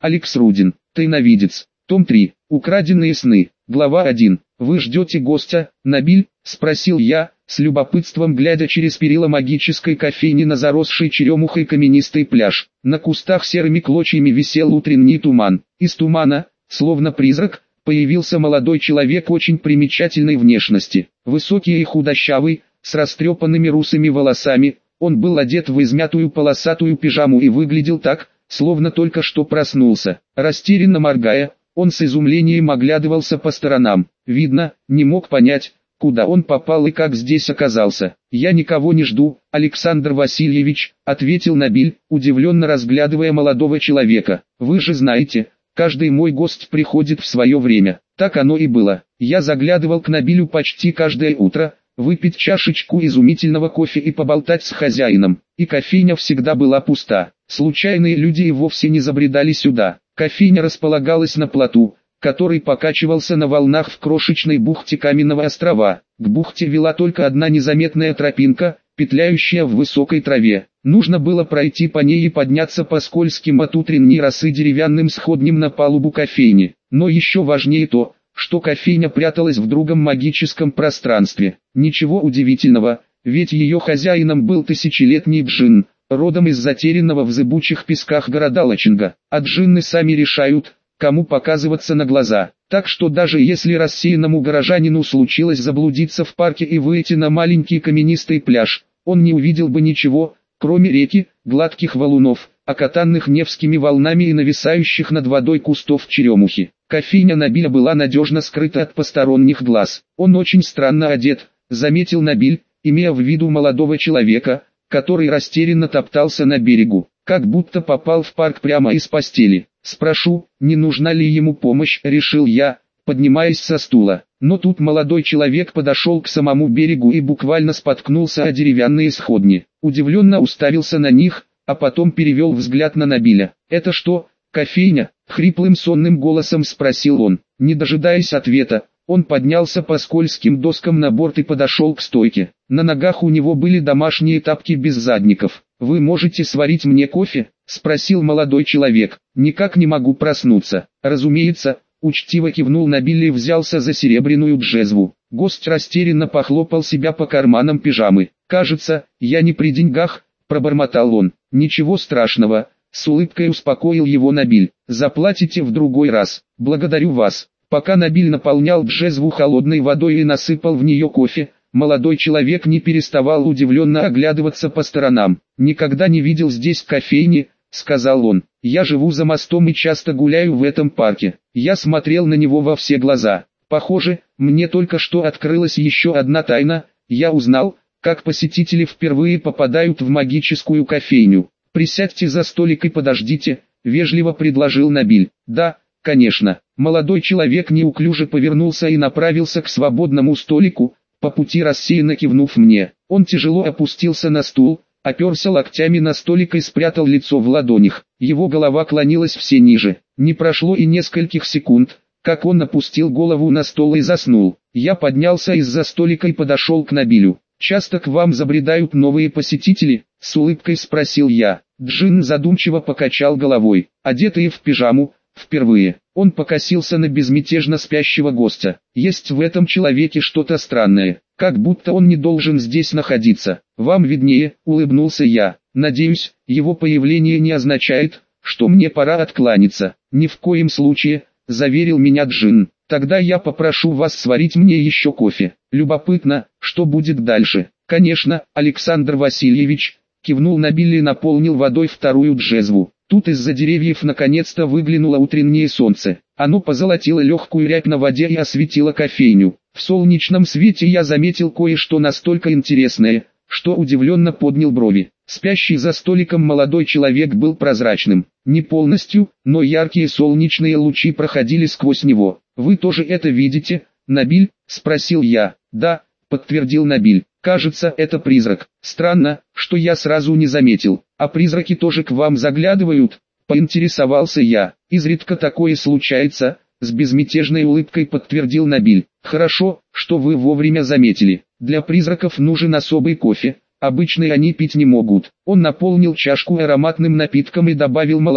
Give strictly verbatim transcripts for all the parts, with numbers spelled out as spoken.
Алекс Рудин. Тайновидец. Том три. Украденные сны. Глава один. «Вы ждете гостя, Набиль?» – спросил я, с любопытством глядя через перила магической кофейни на заросший черемухой каменистый пляж. На кустах серыми клочьями висел утренний туман. Из тумана, словно призрак, появился молодой человек очень примечательной внешности. Высокий и худощавый, с растрепанными русыми волосами, он был одет в измятую полосатую пижаму и выглядел так, словно только что проснулся. Растерянно моргая, он с изумлением оглядывался по сторонам. Видно, не мог понять, куда он попал и как здесь оказался. «Я никого не жду, Александр Васильевич», — ответил Набиль, удивленно разглядывая молодого человека. «Вы же знаете, каждый мой гость приходит в свое время». Так оно и было. Я заглядывал к Набилю почти каждое утро, выпить чашечку изумительного кофе и поболтать с хозяином. И кофейня всегда была пуста. Случайные люди и вовсе не забредали сюда. Кофейня располагалась на плоту, который покачивался на волнах в крошечной бухте Каменного острова. К бухте вела только одна незаметная тропинка, петляющая в высокой траве. Нужно было пройти по ней и подняться по скользким от утренней росы деревянным сходням на палубу кофейни. Но еще важнее то, что кофейня пряталась в другом магическом пространстве. Ничего удивительного, ведь ее хозяином был тысячелетний джинн, родом из затерянного в зыбучих песках города Лачинга. А джинны сами решают, кому показываться на глаза. Так что даже если рассеянному горожанину случилось заблудиться в парке и выйти на маленький каменистый пляж, он не увидел бы ничего, кроме реки, гладких валунов, окатанных Невскими волнами и нависающих над водой кустов черемухи. Кофейня Набиля была надежно скрыта от посторонних глаз. «Он очень странно одет», — заметил Набиль, имея в виду молодого человека, который растерянно топтался на берегу, как будто попал в парк прямо из постели. «Спрошу, не нужна ли ему помощь», — решил я, поднимаясь со стула. Но тут молодой человек подошел к самому берегу и буквально споткнулся о деревянные сходни. Удивленно уставился на них, а потом перевел взгляд на Набиля. «Это что, кофейня?» — хриплым сонным голосом спросил он. Не дожидаясь ответа, он поднялся по скользким доскам на борт и подошел к стойке. На ногах у него были домашние тапки без задников. «Вы можете сварить мне кофе?» — спросил молодой человек. «Никак не могу проснуться». «Разумеется», — учтиво кивнул Набиль и взялся за серебряную джезву. Гость растерянно похлопал себя по карманам пижамы. «Кажется, я не при деньгах», — пробормотал он. «Ничего страшного», — с улыбкой успокоил его Набиль. «Заплатите в другой раз. Благодарю вас». Пока Набиль наполнял джезву холодной водой и насыпал в нее кофе, молодой человек не переставал удивленно оглядываться по сторонам. «Никогда не видел здесь кофейни», — сказал он. «Я живу за мостом и часто гуляю в этом парке». Я смотрел на него во все глаза. Похоже, мне только что открылась еще одна тайна. Я узнал, как посетители впервые попадают в магическую кофейню. «Присядьте за столик и подождите», — вежливо предложил Набиль. «Да, конечно». Молодой человек неуклюже повернулся и направился к свободному столику, по пути рассеянно кивнув мне. Он тяжело опустился на стул, оперся локтями на столик и спрятал лицо в ладонях. Его голова клонилась все ниже. Не прошло и нескольких секунд, как он опустил голову на стол и заснул. Я поднялся из-за столика и подошел к Набилю. «Часто к вам забредают новые посетители?» — с улыбкой спросил я. Джинн задумчиво покачал головой. «Одетые в пижаму, впервые». Он покосился на безмятежно спящего гостя. «Есть в этом человеке что-то странное, как будто он не должен здесь находиться». «Вам виднее», — улыбнулся я. «Надеюсь, его появление не означает, что мне пора откланяться». «Ни в коем случае», — заверил меня Джинн. «Тогда я попрошу вас сварить мне еще кофе. Любопытно, что будет дальше». «Конечно, Александр Васильевич», — кивнул Набиль и наполнил водой вторую джезву. Тут из-за деревьев наконец-то выглянуло утреннее солнце. Оно позолотило легкую рябь на воде и осветило кофейню. В солнечном свете я заметил кое-что настолько интересное, что удивленно поднял брови. Спящий за столиком молодой человек был прозрачным. Не полностью, но яркие солнечные лучи проходили сквозь него. «Вы тоже это видите, Набиль?» — спросил я. «Да», — подтвердил Набиль. «Кажется, это призрак. Странно, что я сразу не заметил. А призраки тоже к вам заглядывают?» — поинтересовался я. «Изредка такое случается», — с безмятежной улыбкой подтвердил Набиль. «Хорошо, что вы вовремя заметили. Для призраков нужен особый кофе, обычный они пить не могут». Он наполнил чашку ароматным напитком и добавил молоко.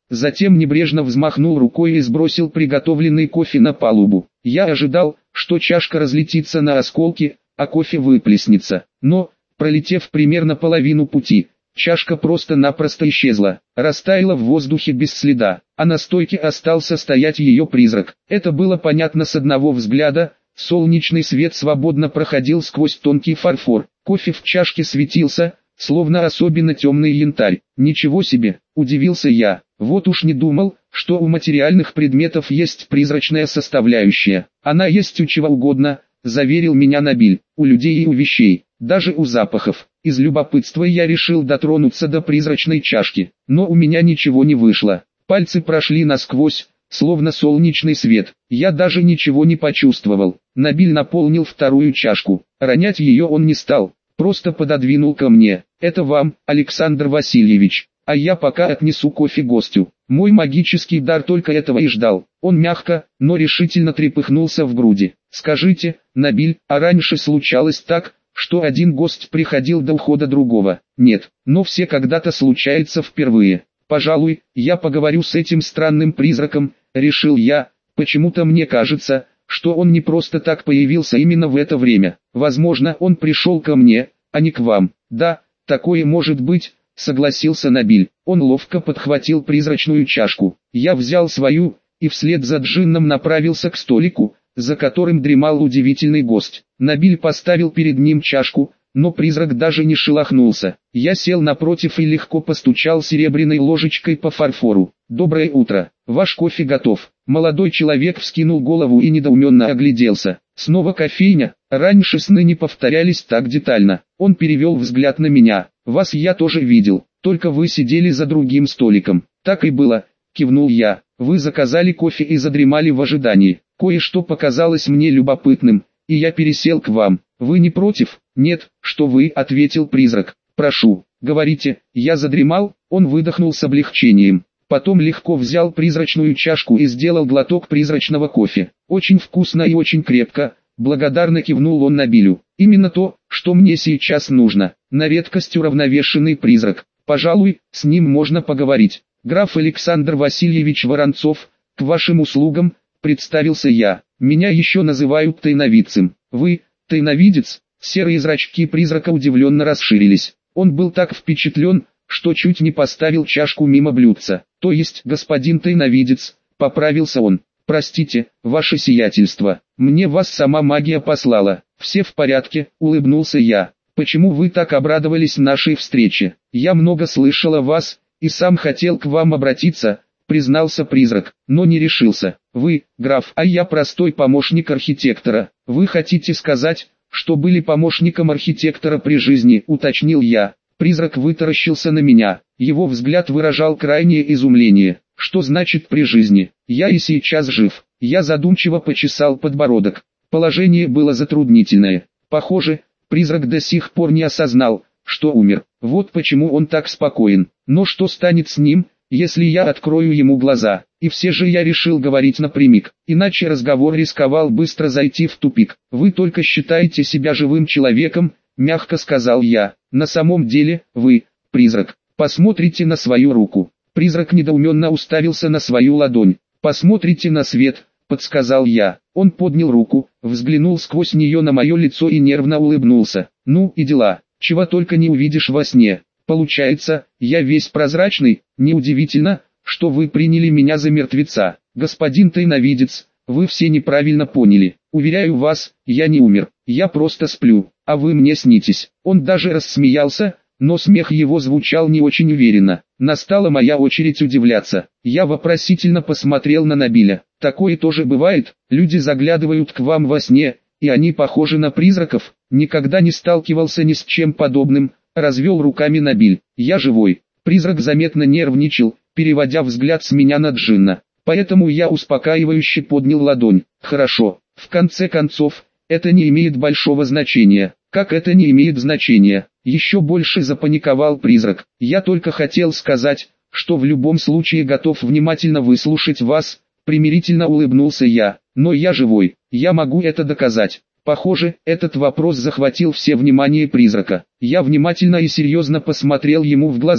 затем небрежно взмахнул рукой и сбросил приготовленный кофе на палубу. Я ожидал, что чашка разлетится на осколки, а кофе выплеснется, но, пролетев примерно половину пути, чашка просто-напросто исчезла, растаяла в воздухе без следа, а на стойке остался стоять ее призрак. Это было понятно с одного взгляда. Солнечный свет свободно проходил сквозь тонкий фарфор, кофе в чашке светился, словно особенно темный янтарь. Ничего себе, удивился я, вот уж не думал, что у материальных предметов есть призрачная составляющая. Она есть у чего угодно, заверил меня Набиль, у людей и у вещей, даже у запахов. Из любопытства я решил дотронуться до призрачной чашки, но у меня ничего не вышло. Пальцы прошли насквозь, словно солнечный свет. Я даже ничего не почувствовал. Набиль наполнил вторую чашку. Ронять ее он не стал, просто пододвинул ко мне. Это вам, Александр Васильевич, а я пока отнесу кофе гостю. Мой магический дар только этого и ждал. Он мягко, но решительно трепыхнулся в груди. Скажите, Набиль, а раньше случалось так, что один гость приходил до ухода другого? Нет, но все когда-то случается впервые. Пожалуй, я поговорю с этим странным призраком, решил я. Почему-то мне кажется, что он не просто так появился именно в это время. Возможно, он пришел ко мне, а не к вам. Да, такое может быть, согласился Набиль. Он ловко подхватил призрачную чашку. Я взял свою, и вслед за джинном направился к столику, за которым дремал удивительный гость. Набиль поставил перед ним чашку, но призрак даже не шелохнулся. Я сел напротив и легко постучал серебряной ложечкой по фарфору. «Доброе утро, ваш кофе готов». Молодой человек вскинул голову и недоуменно огляделся. Снова кофейня, раньше сны не повторялись так детально. Он перевел взгляд на меня. «Вас я тоже видел, только вы сидели за другим столиком». «Так и было», кивнул я. «Вы заказали кофе и задремали в ожидании. Кое-что показалось мне любопытным, и я пересел к вам. Вы не против?» «Нет, что вы», — ответил призрак. «Прошу, говорите». Я задремал, он выдохнул с облегчением. Потом легко взял призрачную чашку и сделал глоток призрачного кофе. «Очень вкусно и очень крепко», — благодарно кивнул он Набилю. «Именно то, что мне сейчас нужно. На редкость уравновешенный призрак. Пожалуй, с ним можно поговорить. Граф Александр Васильевич Воронцов, к вашим услугам», — представился я. «Меня еще называют тайновидцем». «Вы, тайновидец?» Серые зрачки призрака удивленно расширились. Он был так впечатлен, что чуть не поставил чашку мимо блюдца. «То есть, господин тайновидец», — поправился он. «Простите, ваше сиятельство, мне вас сама магия послала». «Все в порядке», — улыбнулся я. «Почему вы так обрадовались нашей встрече? Я много слышал о вас, и сам хотел к вам обратиться», — признался призрак, но не решился. «Вы, граф, а я простой помощник архитектора. Вы хотите сказать, что были помощником архитектора при жизни?» — уточнил я. Призрак вытаращился на меня. Его взгляд выражал крайнее изумление. «Что значит при жизни? Я и сейчас жив». Я задумчиво почесал подбородок. Положение было затруднительное. Похоже, призрак до сих пор не осознал, что умер. Вот почему он так спокоен. Но что станет с ним, если я открою ему глаза? И все же я решил говорить напрямик, иначе разговор рисковал быстро зайти в тупик. «Вы только считаете себя живым человеком», — мягко сказал я. «На самом деле, вы, призрак, посмотрите на свою руку». Призрак недоуменно уставился на свою ладонь. «Посмотрите на свет», — подсказал я. Он поднял руку, взглянул сквозь нее на мое лицо и нервно улыбнулся. «Ну и дела, чего только не увидишь во сне. Получается, я весь прозрачный. Неудивительно, что вы приняли меня за мертвеца. Господин тайновидец, вы все неправильно поняли. Уверяю вас, я не умер, я просто сплю, а вы мне снитесь». Он даже рассмеялся, но смех его звучал не очень уверенно. Настала моя очередь удивляться. Я вопросительно посмотрел на Набиля. «Такое тоже бывает, люди заглядывают к вам во сне, и они похожи на призраков?» «Никогда не сталкивался ни с чем подобным», — развел руками Набиль. «Я живой». Призрак заметно нервничал, переводя взгляд с меня на джинна. Поэтому я успокаивающе поднял ладонь. «Хорошо, в конце концов, это не имеет большого значения». «Как это не имеет значения?» Еще больше запаниковал призрак. «Я только хотел сказать, что в любом случае готов внимательно выслушать вас», — примирительно улыбнулся я. «Но я живой, я могу это доказать». Похоже, этот вопрос захватил все внимание призрака. Я внимательно и серьезно посмотрел ему в глаза.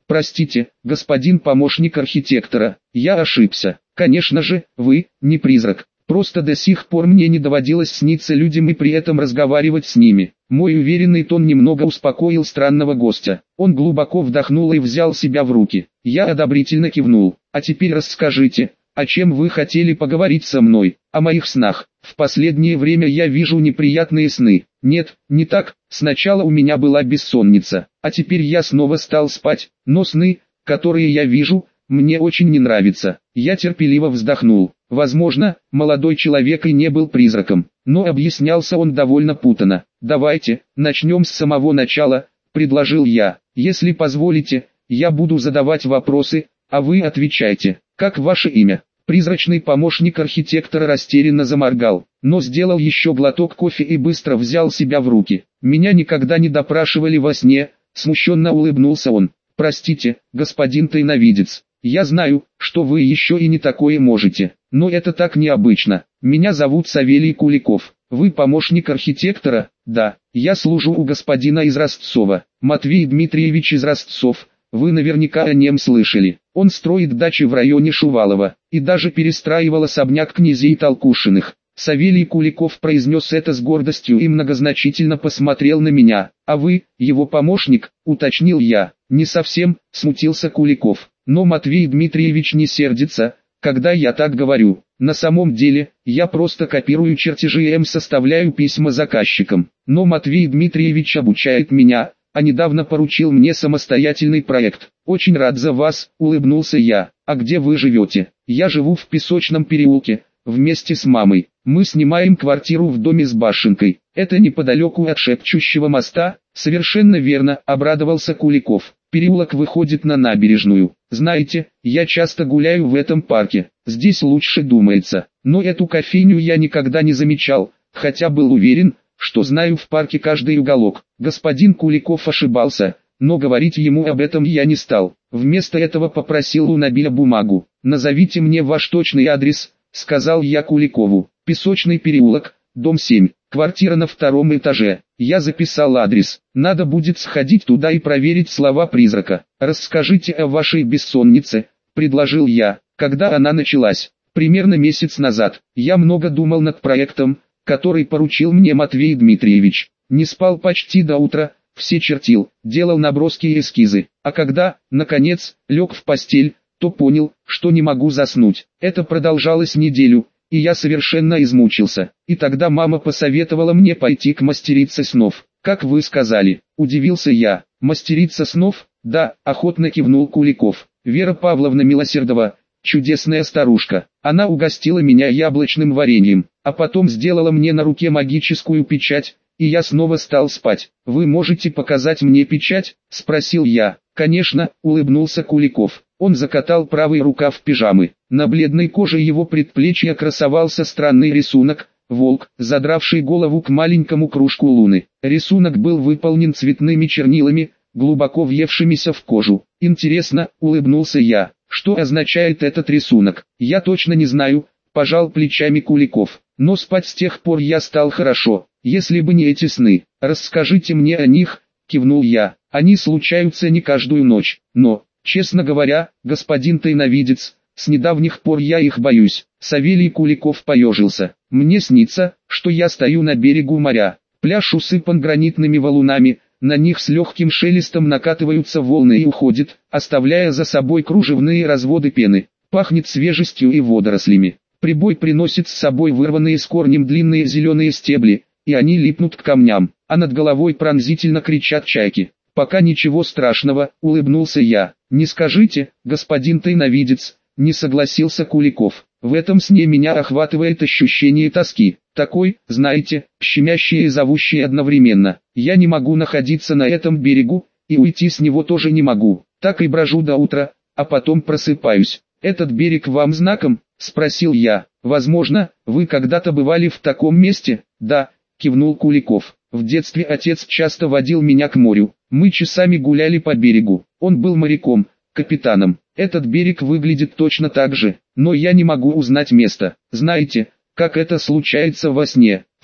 Простите, господин помощник архитектора, я ошибся. Конечно же, вы не призрак. Просто до сих пор мне не доводилось сниться людям и при этом разговаривать с ними. Мой уверенный тон немного успокоил странного гостя. Он глубоко вдохнул и взял себя в руки. Я одобрительно кивнул. А теперь расскажите, о чем вы хотели поговорить со мной? О моих снах. В последнее время я вижу неприятные сны. Нет, не так. Сначала у меня была бессонница, а теперь я снова стал спать. Но сны, которые я вижу, мне очень не нравятся. Я терпеливо вздохнул. Возможно, молодой человек и не был призраком, но объяснялся он довольно путанно. «Давайте, начнем с самого начала», — предложил я. «Если позволите, я буду задавать вопросы, а вы отвечайте. Как ваше имя?» Призрачный помощник архитектора растерянно заморгал, но сделал еще глоток кофе и быстро взял себя в руки. «Меня никогда не допрашивали во сне», — смущенно улыбнулся он. «Простите, господин тайновидец. Я знаю, что вы еще и не такое можете, но это так необычно. Меня зовут Савелий Куликов. Вы помощник архитектора?» «Да, я служу у господина из Ростцова, Матвей Дмитриевич из Ростцов. Вы наверняка о нем слышали. Он строит дачи в районе Шувалова, и даже перестраивал особняк князей Толкушиных». Савелий Куликов произнес это с гордостью и многозначительно посмотрел на меня. «А вы, его помощник?» — уточнил я. «Не совсем», — смутился Куликов. «Но Матвей Дмитриевич не сердится, когда я так говорю. На самом деле, я просто копирую чертежи и составляю письма заказчикам. Но Матвей Дмитриевич обучает меня, а недавно поручил мне самостоятельный проект. Очень рад за вас», — улыбнулся я. «А где вы живете?» «Я живу в Песочном переулке, вместе с мамой. Мы снимаем квартиру в доме с башенкой. Это неподалеку от Шепчущего моста». «Совершенно верно», — обрадовался Куликов. «Переулок выходит на набережную. Знаете, я часто гуляю в этом парке. Здесь лучше думается. Но эту кофейню я никогда не замечал, хотя был уверен, что знаю в парке каждый уголок». Господин Куликов ошибался, но говорить ему об этом я не стал. Вместо этого попросил у Набиля бумагу. «Назовите мне ваш точный адрес», — сказал я Куликову. «Песочный переулок, дом семь, квартира на втором этаже». Я записал адрес. «Надо будет сходить туда и проверить слова призрака». «Расскажите о вашей бессоннице», — предложил я. «Когда она началась?» «Примерно месяц назад. Я много думал над проектом, который поручил мне Матвей Дмитриевич. Не спал почти до утра, все чертил, делал наброски и эскизы. А когда, наконец, лег в постель, то понял, что не могу заснуть. Это продолжалось неделю, и я совершенно измучился. И тогда мама посоветовала мне пойти к мастерице снов. «Как вы сказали?» – удивился я. «Мастерица снов?» «Да», – охотно кивнул Куликов. «Вера Павловна Милосердова, чудесная старушка. Она угостила меня яблочным вареньем, а потом сделала мне на руке магическую печать, и я снова стал спать». «Вы можете показать мне печать?» – спросил я. «Конечно», – улыбнулся Куликов. Он закатал правый рукав пижамы. На бледной коже его предплечья красовался странный рисунок – волк, задравший голову к маленькому кружку луны. Рисунок был выполнен цветными чернилами, глубоко въевшимися в кожу. «Интересно», – улыбнулся я. «Что означает этот рисунок?» «Я точно не знаю», – пожал плечами Куликов. «Но спать с тех пор я стал хорошо. Если бы не эти сны, расскажите мне о них», – кивнул я. «Они случаются не каждую ночь, но, честно говоря, господин тайновидец, с недавних пор я их боюсь». Савелий Куликов поежился. «Мне снится, что я стою на берегу моря. Пляж усыпан гранитными валунами, на них с легким шелестом накатываются волны и уходят, оставляя за собой кружевные разводы пены. Пахнет свежестью и водорослями. Прибой приносит с собой вырванные с корнем длинные зеленые стебли, и они липнут к камням, а над головой пронзительно кричат чайки. «Пока ничего страшного», — улыбнулся я. «Не скажите, господин тайновидец», — не согласился Куликов. «В этом сне меня охватывает ощущение тоски, такой, знаете, щемящее и зовущее одновременно. Я не могу находиться на этом берегу, и уйти с него тоже не могу. Так и брожу до утра, а потом просыпаюсь. Этот берег вам знаком?» — спросил я. «Возможно, вы когда-то бывали в таком месте?» «Да», — кивнул Куликов. «В детстве отец часто водил меня к морю. Мы часами гуляли по берегу. Он был моряком, капитаном. Этот берег выглядит точно так же, но я не могу узнать место. Знаете, как это случается во сне?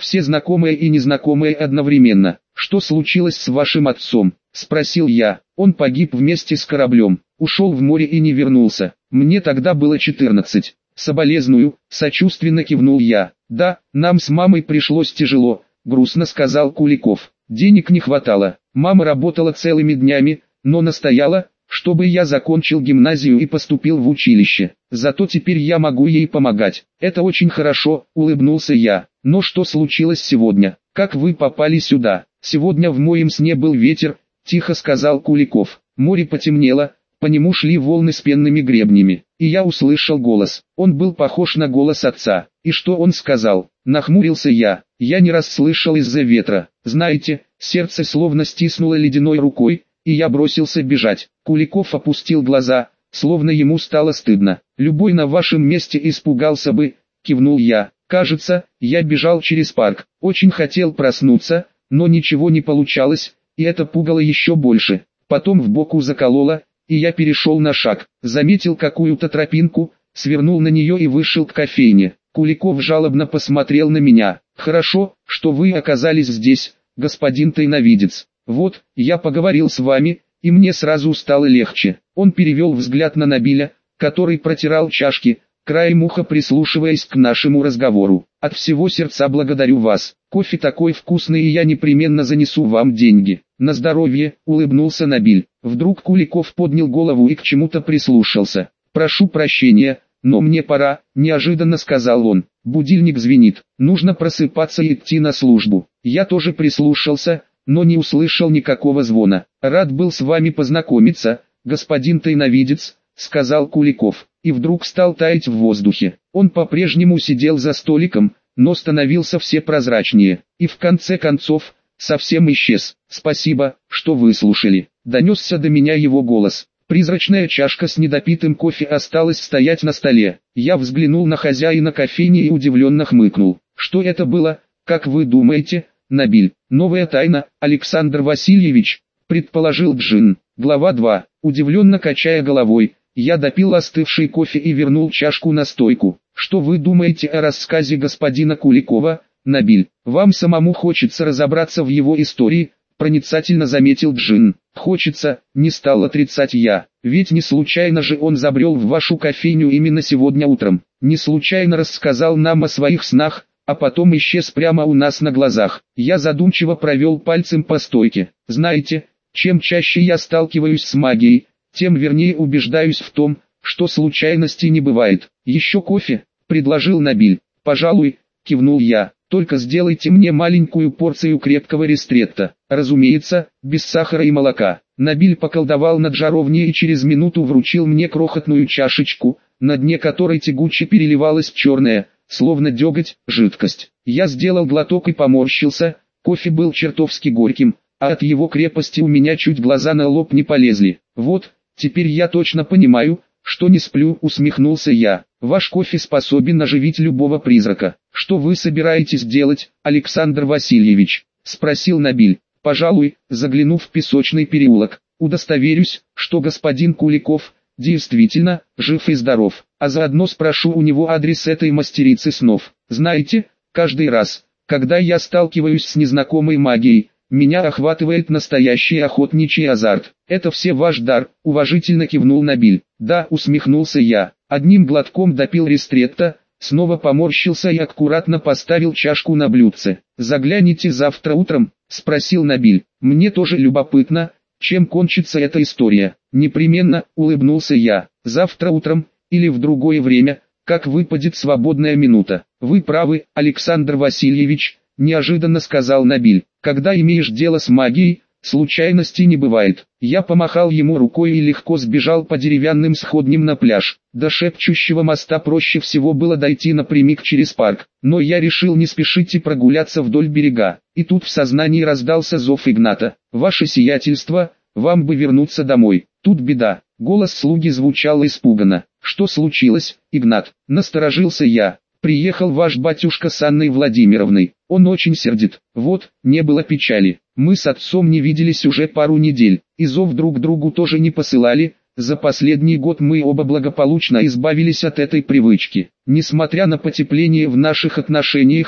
Все знакомые и незнакомые одновременно. «Что случилось с вашим отцом?» – спросил я. «Он погиб вместе с кораблем, ушел в море и не вернулся. Мне тогда было четырнадцать. Соболезную», – сочувственно кивнул я. «Да, нам с мамой пришлось тяжело», – грустно сказал Куликов. «Денег не хватало. Мама работала целыми днями, но настояла, чтобы я закончил гимназию и поступил в училище. Зато теперь я могу ей помогать. Это очень хорошо», – улыбнулся я. «Но что случилось сегодня? Как вы попали сюда?» «Сегодня в моем сне был ветер», – тихо сказал Куликов. «Море потемнело, по нему шли волны с пенными гребнями, и я услышал голос. Он был похож на голос отца. И что он сказал?» Нахмурился я. «Я не расслышал из-за ветра. Знаете, сердце словно стиснуло ледяной рукой, и я бросился бежать». Куликов опустил глаза, словно ему стало стыдно. «Любой на вашем месте испугался бы», – кивнул я. «Кажется, я бежал через парк. Очень хотел проснуться, но ничего не получалось, и это пугало еще больше. Потом в боку закололо, и я перешел на шаг, заметил какую-то тропинку, свернул на нее и вышел к кофейне». Куликов жалобно посмотрел на меня. «Хорошо, что вы оказались здесь, господин тайновидец. Вот, я поговорил с вами, и мне сразу стало легче». Он перевел взгляд на Набиля, который протирал чашки, краем уха прислушиваясь к нашему разговору. «От всего сердца благодарю вас. Кофе такой вкусный, и я непременно занесу вам деньги». «На здоровье», — улыбнулся Набиль. Вдруг Куликов поднял голову и к чему-то прислушался. «Прошу прощения, но мне пора», — неожиданно сказал он. «Будильник звенит, нужно просыпаться и идти на службу». Я тоже прислушался, но не услышал никакого звона. «Рад был с вами познакомиться, господин тайновидец», — сказал Куликов, и вдруг стал таять в воздухе. Он по-прежнему сидел за столиком, но становился все прозрачнее, и в конце концов, совсем исчез. «Спасибо, что выслушали», — донесся до меня его голос. Призрачная чашка с недопитым кофе осталась стоять на столе. Я взглянул на хозяина кофейни и удивленно хмыкнул. «Что это было, как вы думаете, Набиль?» «Новая тайна, Александр Васильевич», — предположил Джин. Глава два. Удивленно качая головой, я допил остывший кофе и вернул чашку на стойку. «Что вы думаете о рассказе господина Куликова, Набиль? Вам самому хочется разобраться в его истории», — проницательно заметил Джин. «Хочется», — не стал отрицать я, «ведь не случайно же он забрел в вашу кофейню именно сегодня утром. Не случайно рассказал нам о своих снах, а потом исчез прямо у нас на глазах». Я задумчиво провел пальцем по стойке. «Знаете, чем чаще я сталкиваюсь с магией, тем вернее убеждаюсь в том, что случайностей не бывает». «Еще кофе?» – предложил Набиль. «Пожалуй», – кивнул я, – «только сделайте мне маленькую порцию крепкого ристретто, разумеется, без сахара и молока». Набиль поколдовал над жаровней и через минуту вручил мне крохотную чашечку, на дне которой тягуче переливалась черная, словно деготь, жидкость. Я сделал глоток и поморщился, кофе был чертовски горьким, а от его крепости у меня чуть глаза на лоб не полезли. «Вот, теперь я точно понимаю, что не сплю», — усмехнулся я. «Ваш кофе способен оживить любого призрака». «Что вы собираетесь делать, Александр Васильевич?» — спросил Набиль. «Пожалуй, загляну в песочный переулок, удостоверюсь, что господин Куликов действительно жив и здоров, а заодно спрошу у него адрес этой мастерицы снов. Знаете, каждый раз, когда я сталкиваюсь с незнакомой магией, меня охватывает настоящий охотничий азарт». «Это все ваш дар», — уважительно кивнул Набиль. «Да», — усмехнулся я, одним глотком допил ристретто, снова поморщился и аккуратно поставил чашку на блюдце. «Загляните завтра утром?» — спросил Набиль. «Мне тоже любопытно, чем кончится эта история». «Непременно», — улыбнулся я. «Завтра утром, или в другое время, как выпадет свободная минута». «Вы правы, Александр Васильевич», — неожиданно сказал Набиль. «Когда имеешь дело с магией, случайностей не бывает». Я помахал ему рукой и легко сбежал по деревянным сходням на пляж. До шепчущего моста проще всего было дойти напрямик через парк, но я решил не спешить и прогуляться вдоль берега. И тут в сознании раздался зов Игната. «Ваше сиятельство, вам бы вернуться домой. Тут беда». Голос слуги звучал испуганно. «Что случилось, Игнат?» — насторожился я. «Приехал ваш батюшка с Анной Владимировной. Он очень сердит». «Вот, не было печали. Мы с отцом не виделись уже пару недель, и зов друг другу тоже не посылали. За последний год мы оба благополучно избавились от этой привычки. Несмотря на потепление в наших отношениях, к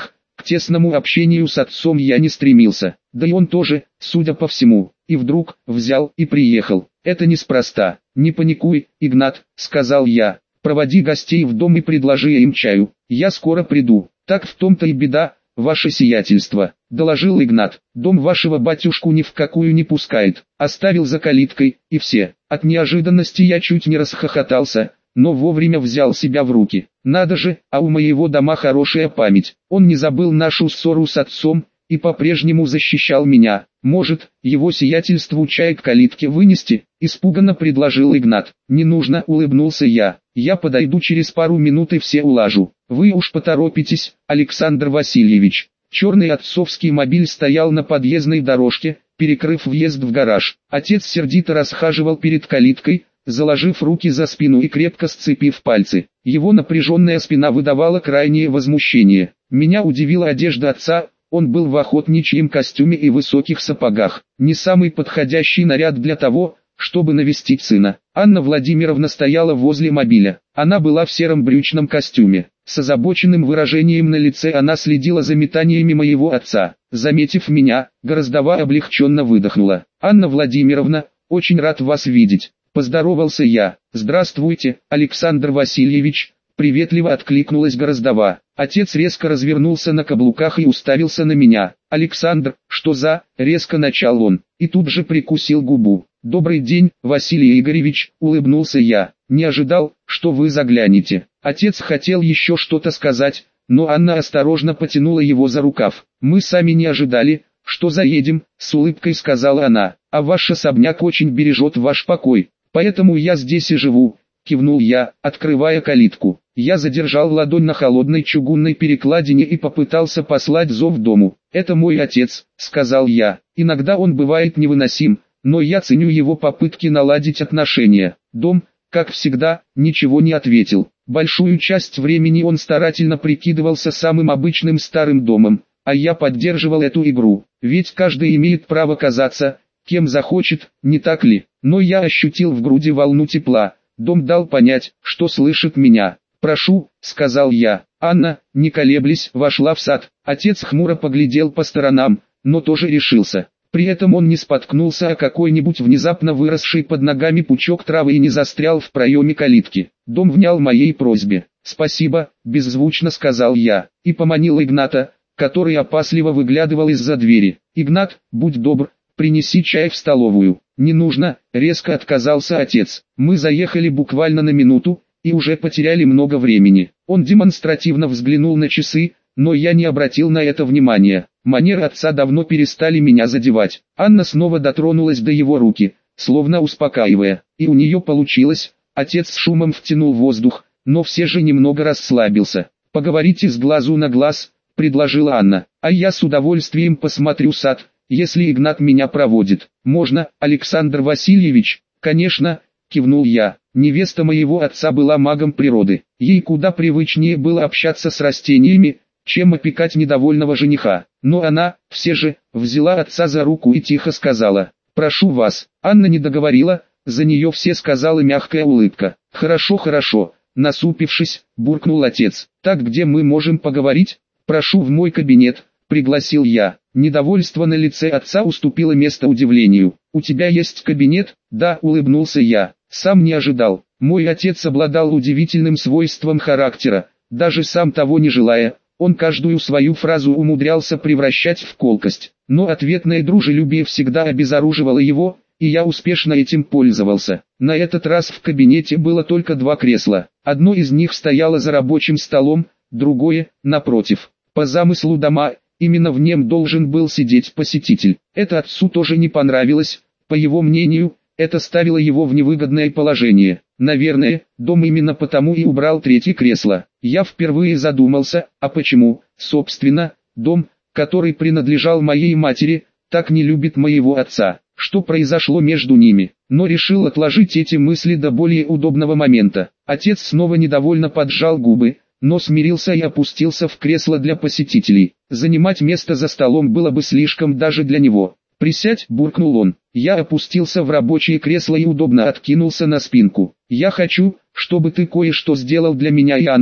тесному общению с отцом я не стремился, да и он тоже, судя по всему. И вдруг, взял и приехал. Это неспроста. «Не паникуй, Игнат», — сказал я. «Проводи гостей в дом и предложи им чаю. Я скоро приду». «Так в том-то и беда, ваше сиятельство», — доложил Игнат. «Дом вашего батюшку ни в какую не пускает. Оставил за калиткой, и все». От неожиданности я чуть не расхохотался, но вовремя взял себя в руки. Надо же, а у моего дома хорошая память. Он не забыл нашу ссору с отцом и по-прежнему защищал меня. «Может, его сиятельству чай к калитке вынести?» — испуганно предложил Игнат. «Не нужно», — улыбнулся я. «Я подойду через пару минут и все улажу. Вы уж поторопитесь, Александр Васильевич». Черный отцовский мобиль стоял на подъездной дорожке, перекрыв въезд в гараж. Отец сердито расхаживал перед калиткой, заложив руки за спину и крепко сцепив пальцы. Его напряженная спина выдавала крайнее возмущение. Меня удивила одежда отца. Он был в охотничьем костюме и высоких сапогах. Не самый подходящий наряд для того, чтобы навестить сына. Анна Владимировна стояла возле мобиля. Она была в сером брючном костюме. С озабоченным выражением на лице она следила за метаниями моего отца. Заметив меня, Гороздова облегченно выдохнула. «Анна Владимировна, очень рад вас видеть», — поздоровался я. «Здравствуйте, Александр Васильевич», — приветливо откликнулась Гороздова. Отец резко развернулся на каблуках и уставился на меня. «Александр, что за...» — резко начал он, и тут же прикусил губу. «Добрый день, Василий Игоревич», — улыбнулся я. «Не ожидал, что вы заглянете». Отец хотел еще что-то сказать, но Анна осторожно потянула его за рукав. «Мы сами не ожидали, что заедем», — с улыбкой сказала она. «А ваш особняк очень бережет ваш покой, поэтому я здесь и живу», — кивнул я, открывая калитку. Я задержал ладонь на холодной чугунной перекладине и попытался послать зов дому. «Это мой отец», — сказал я. «Иногда он бывает невыносим, но я ценю его попытки наладить отношения». Дом, как всегда, ничего не ответил. Большую часть времени он старательно прикидывался самым обычным старым домом, а я поддерживал эту игру. Ведь каждый имеет право казаться, кем захочет, не так ли? Но я ощутил в груди волну тепла. Дом дал понять, что слышит меня. «Прошу», — сказал я. Анна, не колеблясь, вошла в сад. Отец хмуро поглядел по сторонам, но тоже решился. При этом он не споткнулся о какой-нибудь внезапно выросший под ногами пучок травы и не застрял в проеме калитки. Дом внял моей просьбе. «Спасибо», — беззвучно сказал я, и поманил Игната, который опасливо выглядывал из-за двери. «Игнат, будь добр, принеси чай в столовую». «Не нужно», — резко отказался отец. «Мы заехали буквально на минуту, и уже потеряли много времени». Он демонстративно взглянул на часы, но я не обратил на это внимания. Манеры отца давно перестали меня задевать. Анна снова дотронулась до его руки, словно успокаивая, и у нее получилось. Отец с шумом втянул воздух, но все же немного расслабился. «Поговорите с глазу на глаз», — предложила Анна, «а я с удовольствием посмотрю сад, если Игнат меня проводит». «Можно, Александр Васильевич?» «Конечно», — кивнул я. Невеста моего отца была магом природы. Ей куда привычнее было общаться с растениями, чем опекать недовольного жениха. Но она, все же, взяла отца за руку и тихо сказала: «Прошу вас». Анна не договорила, за нее все сказала мягкая улыбка. «Хорошо, хорошо», насупившись, буркнул отец. «Так где мы можем поговорить?» «Прошу в мой кабинет», пригласил я. Недовольство на лице отца уступило место удивлению. «У тебя есть кабинет?» «Да», улыбнулся я. Сам не ожидал. Мой отец обладал удивительным свойством характера, даже сам того не желая. Он каждую свою фразу умудрялся превращать в колкость. Но ответное дружелюбие всегда обезоруживало его, и я успешно этим пользовался. На этот раз в кабинете было только два кресла. Одно из них стояло за рабочим столом, другое, напротив. По замыслу дома, именно в нем должен был сидеть посетитель. Это отцу тоже не понравилось, по его мнению, это ставило его в невыгодное положение. Наверное, дом именно потому и убрал третье кресло. Я впервые задумался, а почему, собственно, дом, который принадлежал моей матери, так не любит моего отца, что произошло между ними. Но решил отложить эти мысли до более удобного момента. Отец снова недовольно поджал губы, но смирился и опустился в кресло для посетителей. Занимать место за столом было бы слишком даже для него. «Присядь», — буркнул он. Я опустился в рабочее кресло и удобно откинулся на спинку. «Я хочу, чтобы ты кое-что сделал для меня и Анны»,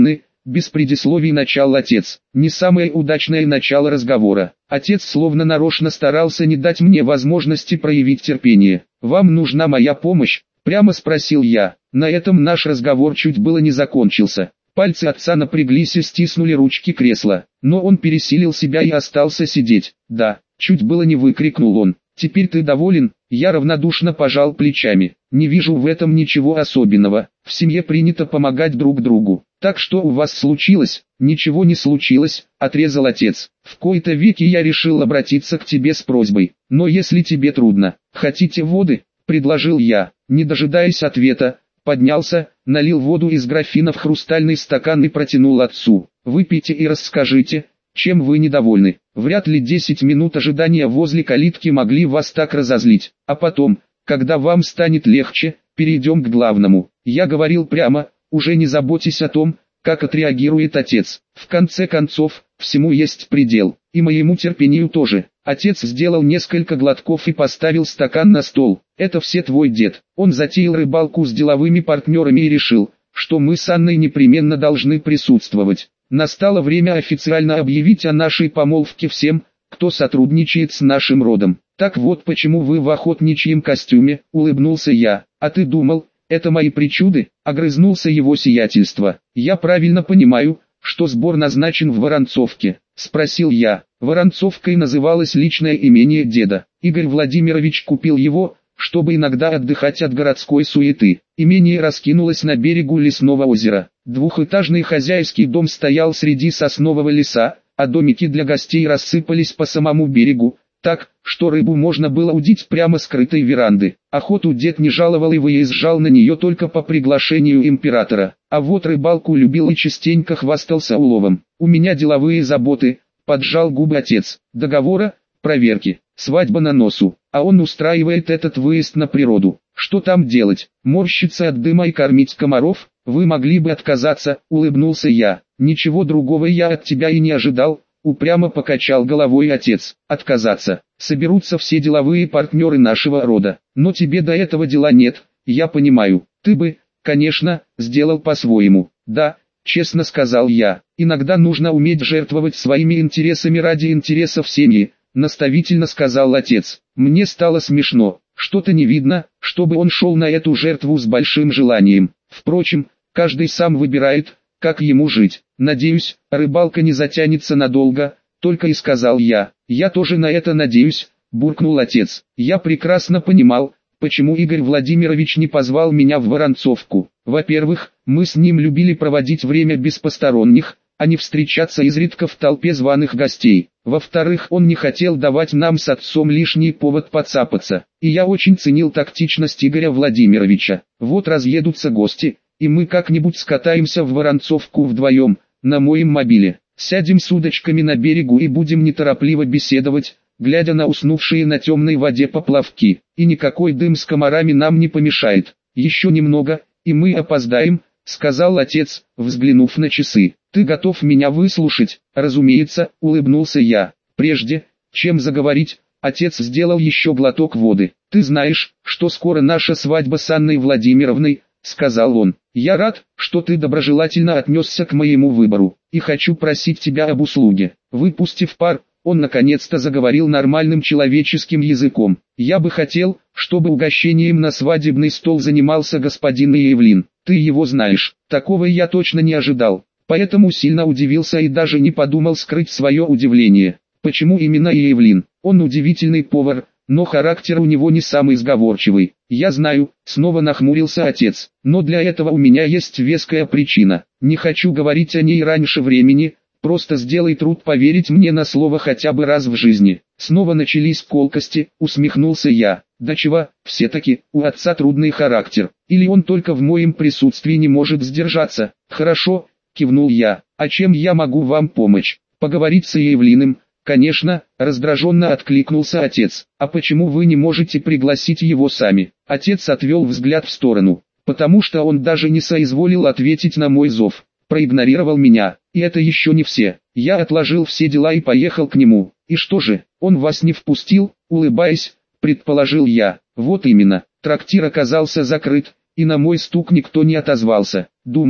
без предисловий начал отец. Не самое удачное начало разговора. Отец словно нарочно старался не дать мне возможности проявить терпение. «Вам нужна моя помощь?» – прямо спросил я. На этом наш разговор чуть было не закончился. Пальцы отца напряглись и стиснули ручки кресла, но он пересилил себя и остался сидеть. «Да», – чуть было не выкрикнул он. «Теперь ты доволен?» Я равнодушно пожал плечами. «Не вижу в этом ничего особенного. В семье принято помогать друг другу. Так что у вас случилось?» «Ничего не случилось», — отрезал отец. «В кои-то веки я решил обратиться к тебе с просьбой. Но если тебе трудно, хотите воды?» — предложил я. Не дожидаясь ответа, поднялся, налил воду из графина в хрустальный стакан и протянул отцу. «Выпейте и расскажите, чем вы недовольны. Вряд ли десять минут ожидания возле калитки могли вас так разозлить. А потом, когда вам станет легче, перейдем к главному». Я говорил прямо, уже не заботясь о том, как отреагирует отец. В конце концов, всему есть предел, и моему терпению тоже. Отец сделал несколько глотков и поставил стакан на стол. «Это все твой дед. Он затеял рыбалку с деловыми партнерами и решил, что мы с Анной непременно должны присутствовать. Настало время официально объявить о нашей помолвке всем, кто сотрудничает с нашим родом. Так вот почему вы в охотничьем костюме», — улыбнулся я. «А ты думал, это мои причуды?» — огрызнулся его сиятельство. «Я правильно понимаю, что сбор назначен в Воронцовке?» — спросил я. Воронцовкой называлось личное имение деда. Игорь Владимирович купил его, чтобы иногда отдыхать от городской суеты. Имение раскинулось на берегу лесного озера. Двухэтажный хозяйский дом стоял среди соснового леса, а домики для гостей рассыпались по самому берегу, так, что рыбу можно было удить прямо с крытой веранды. Охоту дед не жаловал и выезжал на нее только по приглашению императора. А вот рыбалку любил и частенько хвастался уловом. «У меня деловые заботы», — поджал губы отец. «Договора, проверки, свадьба на носу, а он устраивает этот выезд на природу. Что там делать? Морщиться от дыма и кормить комаров? Вы могли бы отказаться», — улыбнулся я. «Ничего другого я от тебя и не ожидал», — упрямо покачал головой отец. «Отказаться. Соберутся все деловые партнеры нашего рода. Но тебе до этого дела нет, я понимаю. Ты бы, конечно, сделал по-своему». «Да», — честно сказал я. «Иногда нужно уметь жертвовать своими интересами ради интересов семьи», — наставительно сказал отец. Мне стало смешно. Что-то не видно, чтобы он шел на эту жертву с большим желанием. Впрочем, каждый сам выбирает, как ему жить. «Надеюсь, рыбалка не затянется надолго», — только и сказал я. «Я тоже на это надеюсь», — буркнул отец. Я прекрасно понимал, почему Игорь Владимирович не позвал меня в Воронцовку. Во-первых, мы с ним любили проводить время без посторонних, а не встречаться изредка в толпе званых гостей. Во-вторых, он не хотел давать нам с отцом лишний повод поцапаться. И я очень ценил тактичность Игоря Владимировича. Вот разъедутся гости, и мы как-нибудь скатаемся в Воронцовку вдвоем, на моем мобиле. Сядем с удочками на берегу и будем неторопливо беседовать, глядя на уснувшие на темной воде поплавки. И никакой дым с комарами нам не помешает. Еще немного, и мы опоздаем, — сказал отец, взглянув на часы. «Ты готов меня выслушать?» «Разумеется», — улыбнулся я. Прежде, чем заговорить, отец сделал еще глоток воды. «Ты знаешь, что скоро наша свадьба с Анной Владимировной», — сказал он. «Я рад, что ты доброжелательно отнесся к моему выбору, и хочу просить тебя об услуге». Выпустив пар, он наконец-то заговорил нормальным человеческим языком. «Я бы хотел, чтобы угощением на свадебный стол занимался господин Иевлин. Ты его знаешь». Такого я точно не ожидал, поэтому сильно удивился и даже не подумал скрыть свое удивление. Почему именно Иевлин? Он удивительный повар, но характер у него не самый сговорчивый. «Я знаю», — снова нахмурился отец, — «но для этого у меня есть веская причина. Не хочу говорить о ней раньше времени, просто сделай труд поверить мне на слово хотя бы раз в жизни». Снова начались колкости, усмехнулся я. «Да чего, все-таки, у отца трудный характер, или он только в моем присутствии не может сдержаться?» «Хорошо», — кивнул я, — «а чем я могу вам помочь?» «Поговорить с Иевлиным». «Конечно», — раздраженно откликнулся отец. «А почему вы не можете пригласить его сами?» Отец отвел взгляд в сторону, потому что он даже не соизволил ответить на мой зов. Проигнорировал меня, и это еще не все. Я отложил все дела и поехал к нему. «И что же, он вас не впустил?» — улыбаясь, предположил я. «Вот именно, трактир оказался закрыт, и на мой стук никто не отозвался. Думаю,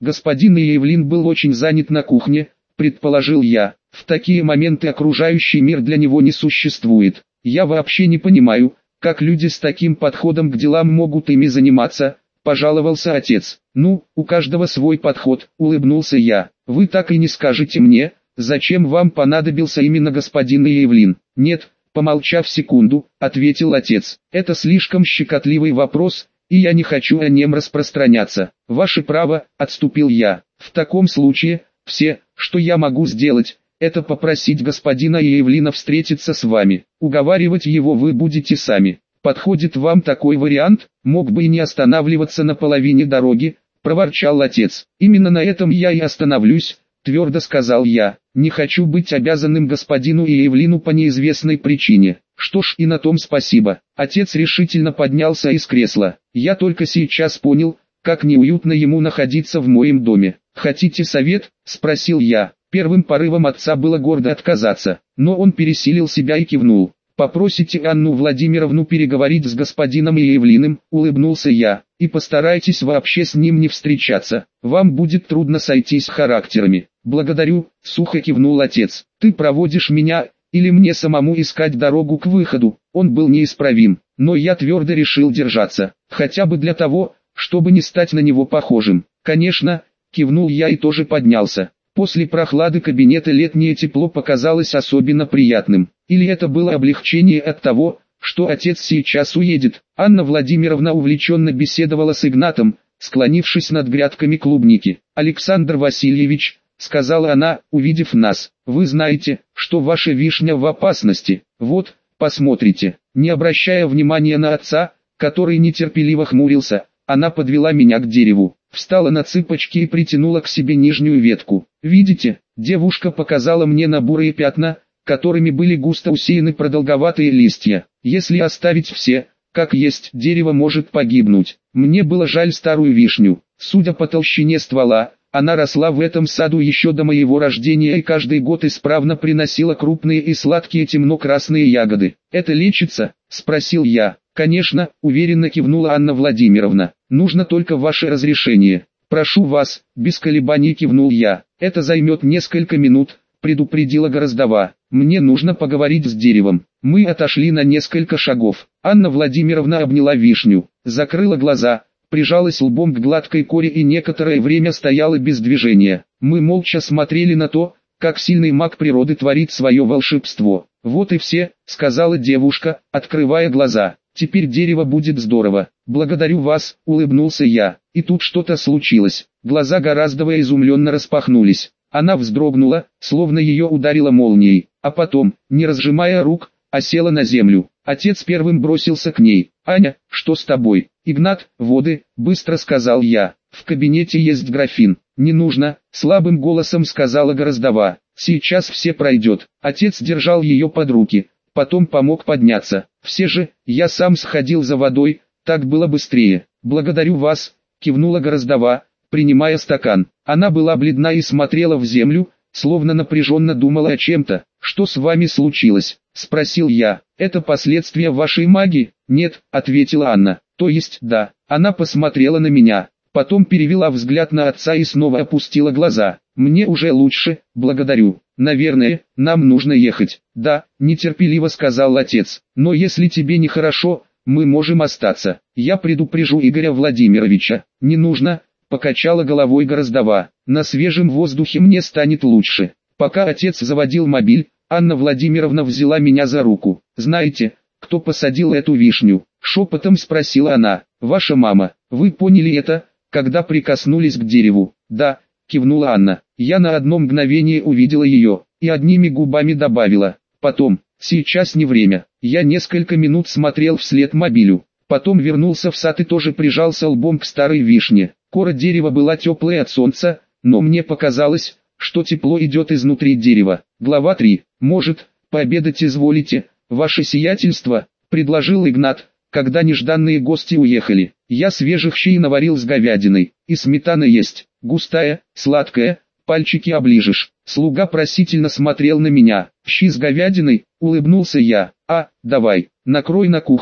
Господин Иевлин был очень занят на кухне, предположил я. В такие моменты окружающий мир для него не существует. Я вообще не понимаю, как люди с таким подходом к делам могут ими заниматься, пожаловался отец. Ну, у каждого свой подход, улыбнулся я. Вы так и не скажете мне, зачем вам понадобился именно господин Иевлин? Нет, помолчав секунду, ответил отец. Это слишком щекотливый вопрос, и я не хочу о нем распространяться. Ваше право, отступил я. В таком случае, все, что я могу сделать, это попросить господина Иевлина встретиться с вами. Уговаривать его вы будете сами. Подходит вам такой вариант? Мог бы и не останавливаться на половине дороги, проворчал отец. Именно на этом я и остановлюсь, твердо сказал я. Не хочу быть обязанным господину Иевлину по неизвестной причине. Что ж, и на том спасибо. Отец решительно поднялся из кресла. Я только сейчас понял, как неуютно ему находиться в моем доме. Хотите совет? Спросил я. Первым порывом отца было гордо отказаться, но он пересилил себя и кивнул. «Попросите Анну Владимировну переговорить с господином Иевлиным», — улыбнулся я, — «и постарайтесь вообще с ним не встречаться, вам будет трудно сойтись характерами». «Благодарю», — сухо кивнул отец. «Ты проводишь меня, или мне самому искать дорогу к выходу?» Он был неисправим, но я твердо решил держаться, хотя бы для того, чтобы не стать на него похожим. «Конечно», — кивнул я и тоже поднялся. После прохлады кабинета летнее тепло показалось особенно приятным. Или это было облегчение от того, что отец сейчас уедет. Анна Владимировна увлеченно беседовала с Игнатом, склонившись над грядками клубники. «Александр Васильевич», — сказала она, увидев нас, — «вы знаете, что ваша вишня в опасности. Вот, посмотрите». Не обращая внимания на отца, который нетерпеливо хмурился, она подвела меня к дереву, встала на цыпочки и притянула к себе нижнюю ветку. «Видите?» — девушка показала мне на бурые пятна, которыми были густо усеяны продолговатые листья. «Если оставить все, как есть, дерево может погибнуть». Мне было жаль старую вишню. Судя по толщине ствола, она росла в этом саду еще до моего рождения и каждый год исправно приносила крупные и сладкие темно-красные ягоды. «Это лечится?» — спросил я. «Конечно», — уверенно кивнула Анна Владимировна. «Нужно только ваше разрешение». «Прошу вас», — без колебаний кивнул я. «Это займет несколько минут», — предупредила Гораздова. «Мне нужно поговорить с деревом». Мы отошли на несколько шагов. Анна Владимировна обняла вишню, закрыла глаза, прижалась лбом к гладкой коре и некоторое время стояла без движения. Мы молча смотрели на то, как сильный маг природы творит свое волшебство. «Вот и все», — сказала девушка, открывая глаза. «Теперь дерево будет здорово». «Благодарю вас», — улыбнулся я. И тут что-то случилось. Глаза Гораздовой изумленно распахнулись. Она вздрогнула, словно ее ударило молнией, а потом, не разжимая рук, осела на землю. Отец первым бросился к ней. «Аня, что с тобой?» «Игнат, воды», — быстро сказал я. «В кабинете есть графин». «Не нужно», — слабым голосом сказала Гораздова. «Сейчас все пройдет». Отец держал ее под руки, потом помог подняться. «Все же, я сам сходил за водой, так было быстрее». «Благодарю вас», — кивнула Гораздова, принимая стакан. Она была бледна и смотрела в землю, словно напряженно думала о чем-то. «Что с вами случилось?» — спросил я. «Это последствия вашей магии?» «Нет», — ответила Анна. «То есть, да». Она посмотрела на меня, потом перевела взгляд на отца и снова опустила глаза. «Мне уже лучше, благодарю. Наверное, нам нужно ехать». «Да», — нетерпеливо сказал отец. «Но если тебе нехорошо, мы можем остаться. Я предупрежу Игоря Владимировича». «Не нужно», — покачала головой Гораздова. «На свежем воздухе мне станет лучше». Пока отец заводил мобиль, Анна Владимировна взяла меня за руку. «Знаете, кто посадил эту вишню?» — шепотом спросила она. «Ваша мама. Вы поняли это, когда прикоснулись к дереву?» «Да», — кивнула Анна. Я на одно мгновение увидела ее, и одними губами добавила. «Потом, сейчас не время». Я несколько минут смотрел вслед мобилю. Потом вернулся в сад и тоже прижался лбом к старой вишне. Кора дерева была теплой от солнца, но мне показалось, что тепло идет изнутри дерева. Глава три. «Может, пообедать изволите, ваше сиятельство?» — предложил Игнат, когда нежданные гости уехали. «Я свежих щей наварил с говядиной, и сметана есть, густая, сладкая, пальчики оближешь». Слуга просительно смотрел на меня. «Щи с говядиной?» — улыбнулся я. «А, давай, накрой на кухне»,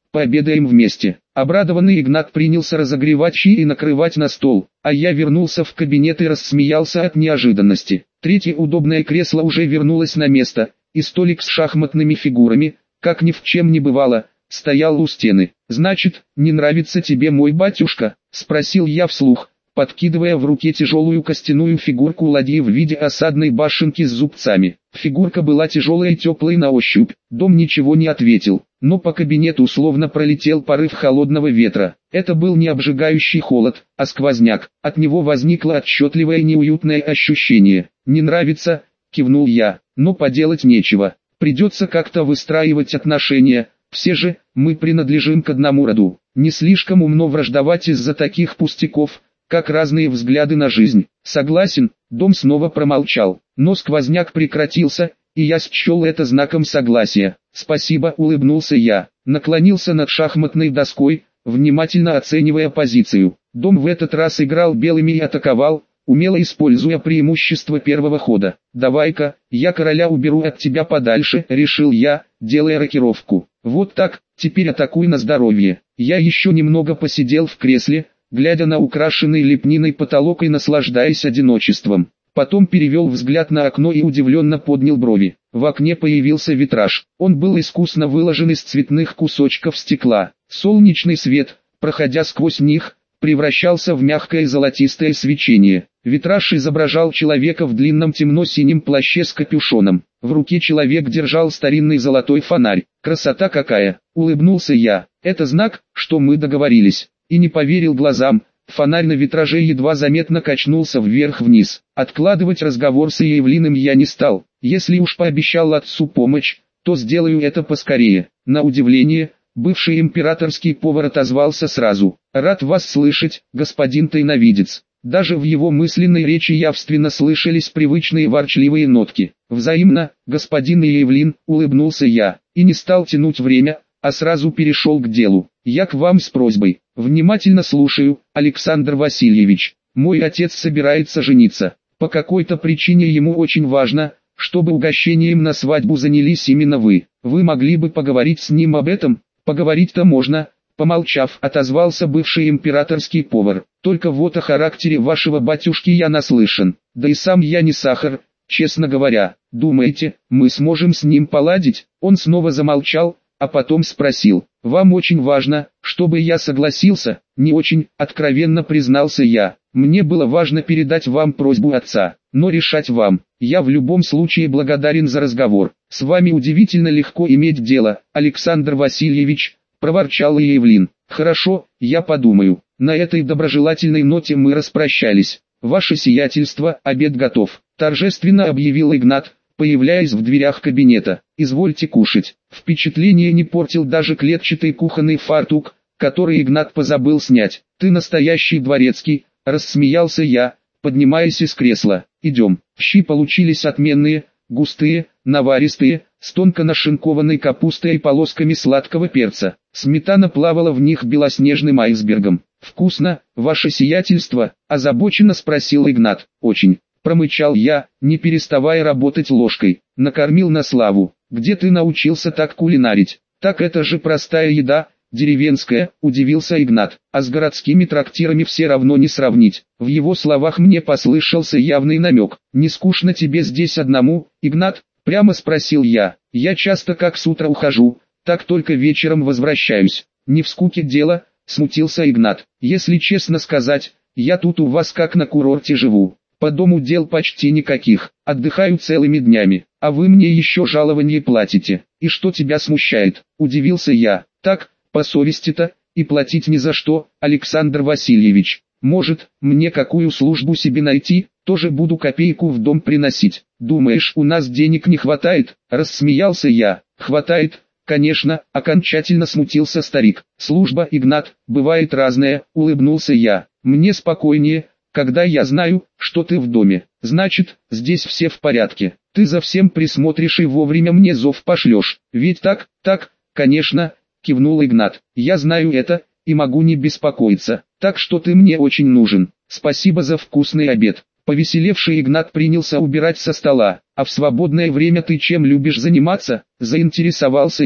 пообедаем вместе». Обрадованный Игнат принялся разогревать чай и накрывать на стол, а я вернулся в кабинет и рассмеялся от неожиданности. Третье удобное кресло уже вернулось на место, и столик с шахматными фигурами, как ни в чем не бывало, стоял у стены. «Значит, не нравится тебе мой батюшка?» — спросил я вслух, подкидывая в руке тяжелую костяную фигурку ладьи в виде осадной башенки с зубцами. Фигурка была тяжелой и теплой на ощупь. Дом ничего не ответил, но по кабинету словно пролетел порыв холодного ветра. Это был не обжигающий холод, а сквозняк. От него возникло отчетливое неуютное ощущение. «Не нравится?» — кивнул я, — «но поделать нечего. Придется как-то выстраивать отношения. Все же, мы принадлежим к одному роду. Не слишком умно враждовать из-за таких пустяков, как разные взгляды на жизнь». «Согласен». Дом снова промолчал, но сквозняк прекратился, и я счел это знаком согласия. «Спасибо», — улыбнулся я, наклонился над шахматной доской, внимательно оценивая позицию. Дом в этот раз играл белыми и атаковал, умело используя преимущество первого хода. «Давай-ка, я короля уберу от тебя подальше», — решил я, делая рокировку. «Вот так, теперь атакуй на здоровье». Я еще немного посидел в кресле, глядя на украшенный лепниной потолок и наслаждаясь одиночеством. Потом перевел взгляд на окно и удивленно поднял брови. В окне появился витраж. Он был искусно выложен из цветных кусочков стекла. Солнечный свет, проходя сквозь них, превращался в мягкое золотистое свечение. Витраж изображал человека в длинном темно-синем плаще с капюшоном. В руке человек держал старинный золотой фонарь. «Красота какая!» — улыбнулся я. «Это знак, что мы договорились». И не поверил глазам. Фонарь на витраже едва заметно качнулся вверх-вниз. Откладывать разговор с Евлиным я не стал. Если уж пообещал отцу помощь, то сделаю это поскорее. На удивление, бывший императорский повар отозвался сразу. «Рад вас слышать, господин тайновидец». Даже в его мысленной речи явственно слышались привычные ворчливые нотки. «Взаимно, господин Евлин», — улыбнулся я, и не стал тянуть время, а сразу перешел к делу. «Я к вам с просьбой». «Внимательно слушаю, Александр Васильевич. Мой отец собирается жениться. По какой-то причине ему очень важно, чтобы угощением на свадьбу занялись именно вы. Вы могли бы поговорить с ним об этом?» «Поговорить-то можно», — помолчав, отозвался бывший императорский повар. «Только вот о характере вашего батюшки я наслышан. Да и сам я не сахар, честно говоря. Думаете, мы сможем с ним поладить?» Он снова замолчал, а потом спросил: «Вам очень важно, чтобы я согласился?» «Не очень», — откровенно признался я. «Мне было важно передать вам просьбу отца, но решать вам. Я в любом случае благодарен за разговор. С вами удивительно легко иметь дело, Александр Васильевич», — проворчал Евлин. «Хорошо, я подумаю». На этой доброжелательной ноте мы распрощались. «Ваше сиятельство, обед готов», — торжественно объявил Игнат, появляясь в дверях кабинета. «Извольте кушать». Впечатление не портил даже клетчатый кухонный фартук, который Игнат позабыл снять. «Ты настоящий дворецкий», — рассмеялся я, поднимаясь из кресла. «Идем». Щи получились отменные, густые, наваристые, с тонко нашинкованной капустой и полосками сладкого перца. Сметана плавала в них белоснежным айсбергом. «Вкусно, ваше сиятельство?» — озабоченно спросил Игнат. «Очень». Промычал я, не переставая работать ложкой. «Накормил на славу. Где ты научился так кулинарить?» «Так это же простая еда, деревенская», — удивился Игнат. «А с городскими трактирами все равно не сравнить». В его словах мне послышался явный намек. «Не скучно тебе здесь одному, Игнат?» — прямо спросил я. «Я часто как с утра ухожу, так только вечером возвращаюсь». «Не в скуке дело», — смутился Игнат. «Если честно сказать, я тут у вас как на курорте живу. По дому дел почти никаких, отдыхаю целыми днями, а вы мне еще жалование платите. И что тебя смущает?» — удивился я. «Так, по совести-то, и платить ни за что, Александр Васильевич. Может, мне какую службу себе найти, тоже буду копейку в дом приносить. Думаешь, у нас денег не хватает?» — рассмеялся я. «Хватает, конечно», — окончательно смутился старик. «Служба, Игнат, бывает разная», — улыбнулся я. «Мне спокойнее, когда я знаю, что ты в доме. Значит, здесь все в порядке. Ты за всем присмотришь и вовремя мне зов пошлешь. Ведь так?» «Так, конечно», — кивнул Игнат. «Я знаю это, и могу не беспокоиться. Так что ты мне очень нужен. Спасибо за вкусный обед». Повеселевший Игнат принялся убирать со стола. «А в свободное время ты чем любишь заниматься?» — заинтересовался я.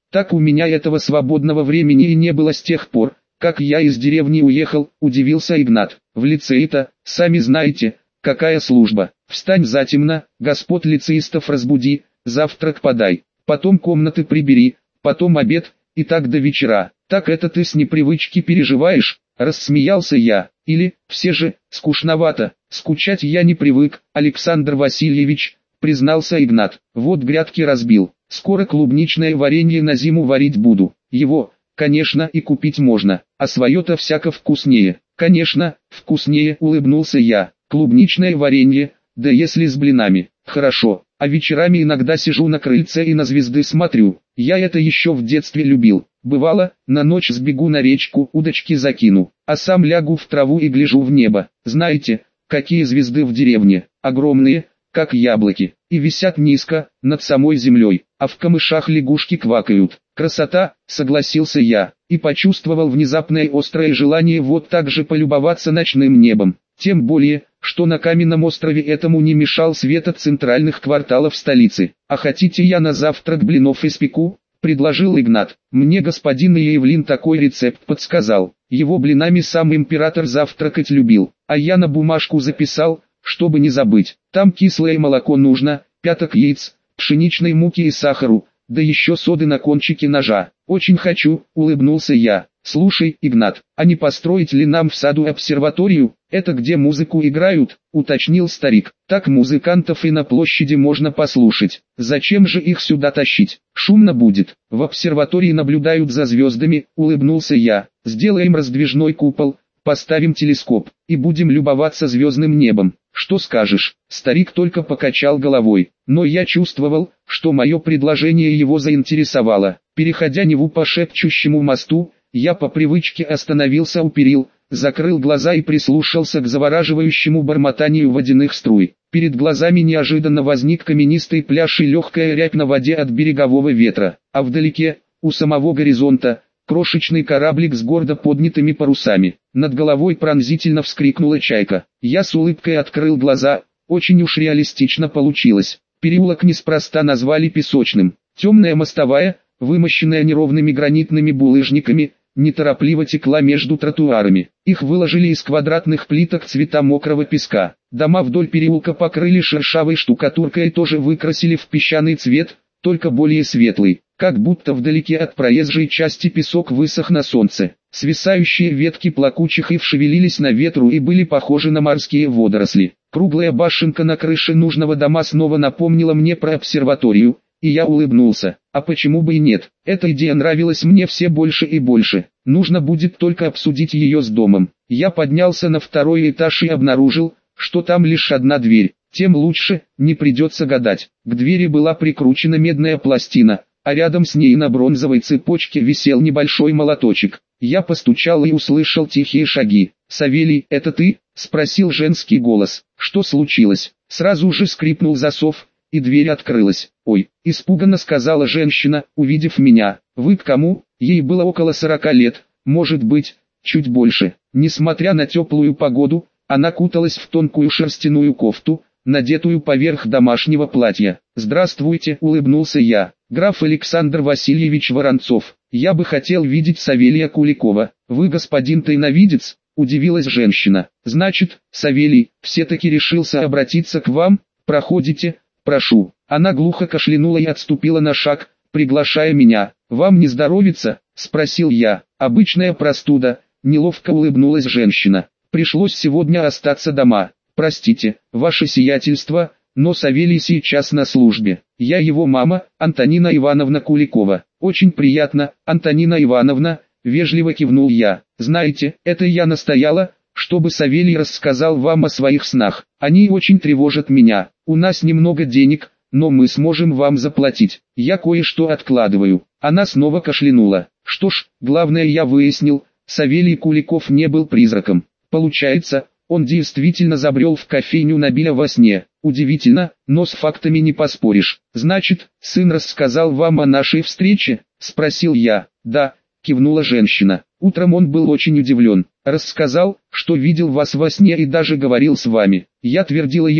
Так у меня этого свободного времени и не было с тех пор, как я из деревни уехал, удивился Игнат. В лицее-то, сами знаете, какая служба. Встань затемно, господ лицеистов разбуди, завтрак подай, потом комнаты прибери, потом обед, и так до вечера. Так это ты с непривычки переживаешь? Рассмеялся я. Или, все же, скучновато. Скучать я не привык, Александр Васильевич, признался Игнат. Вот грядки разбил. Скоро клубничное варенье на зиму варить буду. Его, конечно, и купить можно, а свое-то всяко вкуснее. Конечно, вкуснее, улыбнулся я. Клубничное варенье, да если с блинами. Хорошо, а вечерами иногда сижу на крыльце и на звезды смотрю. Я это еще в детстве любил. Бывало, на ночь сбегу на речку, удочки закину, а сам лягу в траву и гляжу в небо. Знаете, какие звезды в деревне? Огромные, как яблоки, и висят низко, над самой землей, а в камышах лягушки квакают. Красота, согласился я, и почувствовал внезапное острое желание вот так же полюбоваться ночным небом. Тем более, что на каменном острове этому не мешал свет от центральных кварталов столицы. «А хотите, я на завтрак блинов испеку?» — предложил Игнат. Мне господин Иевлин такой рецепт подсказал. Его блинами сам император завтракать любил, а я на бумажку записал, чтобы не забыть. Там кислое молоко нужно, пяток яиц, пшеничной муки и сахару, да еще соды на кончике ножа. Очень хочу, улыбнулся я. Слушай, Игнат, а не построить ли нам в саду обсерваторию? Это где музыку играют, уточнил старик. Так музыкантов и на площади можно послушать. Зачем же их сюда тащить? Шумно будет. В обсерватории наблюдают за звездами, улыбнулся я. Сделаем раздвижной купол, поставим телескоп и будем любоваться звездным небом. Что скажешь? Старик только покачал головой, но я чувствовал, что мое предложение его заинтересовало. Переходя Неву по шепчущему мосту, я по привычке остановился у перил, закрыл глаза и прислушался к завораживающему бормотанию водяных струй. Перед глазами неожиданно возник каменистый пляж и легкая рябь на воде от берегового ветра, а вдалеке, у самого горизонта, крошечный кораблик с гордо поднятыми парусами. Над головой пронзительно вскрикнула чайка. Я с улыбкой открыл глаза, очень уж реалистично получилось. Переулок неспроста назвали песочным. Темная мостовая, вымощенная неровными гранитными булыжниками, неторопливо текла между тротуарами. Их выложили из квадратных плиток цвета мокрого песка. Дома вдоль переулка покрыли шершавой штукатуркой и тоже выкрасили в песчаный цвет, только более светлый. Как будто вдалеке от проезжей части песок высох на солнце. Свисающие ветки плакучих ив шевелились на ветру и были похожи на морские водоросли. Круглая башенка на крыше нужного дома снова напомнила мне про обсерваторию, и я улыбнулся. А почему бы и нет? Эта идея нравилась мне все больше и больше. Нужно будет только обсудить ее с домом. Я поднялся на второй этаж и обнаружил, что там лишь одна дверь. Тем лучше, не придется гадать. К двери была прикручена медная пластина, а рядом с ней на бронзовой цепочке висел небольшой молоточек. Я постучал и услышал тихие шаги. «Савелий, это ты?» — спросил женский голос. «Что случилось?» Сразу же скрипнул засов, и дверь открылась. «Ой», — испуганно сказала женщина, увидев меня. «Вы к кому?» Ей было около сорока лет, может быть, чуть больше. Несмотря на теплую погоду, она куталась в тонкую шерстяную кофту, надетую поверх домашнего платья. «Здравствуйте», — улыбнулся я. «Граф Александр Васильевич Воронцов. Я бы хотел видеть Савелия Куликова». «Вы господин тайновидец?» — удивилась женщина. «Значит, Савелий все-таки решился обратиться к вам? Проходите, прошу». Она глухо кашлянула и отступила на шаг, приглашая меня. «Вам не здоровится?» — спросил я. «Обычная простуда», — неловко улыбнулась женщина. «Пришлось сегодня остаться дома. Простите, ваше сиятельство, но Савелий сейчас на службе. Я его мама, Антонина Ивановна Куликова». «Очень приятно, Антонина Ивановна», — вежливо кивнул я. «Знаете, это я настояла, чтобы Савелий рассказал вам о своих снах. Они очень тревожат меня. У нас немного денег, но мы сможем вам заплатить. Я кое-что откладываю». Она снова кашлянула. «Что ж, главное я выяснил, Савелий Куликов не был призраком. Получается, он действительно забрел в кофейню Набиля во сне. Удивительно, но с фактами не поспоришь. Значит, сын рассказал вам о нашей встрече?» — спросил я. «Да», — кивнула женщина. «Утром он был очень удивлен. Рассказал, что видел вас во сне и даже говорил с вами. Я твердила ему,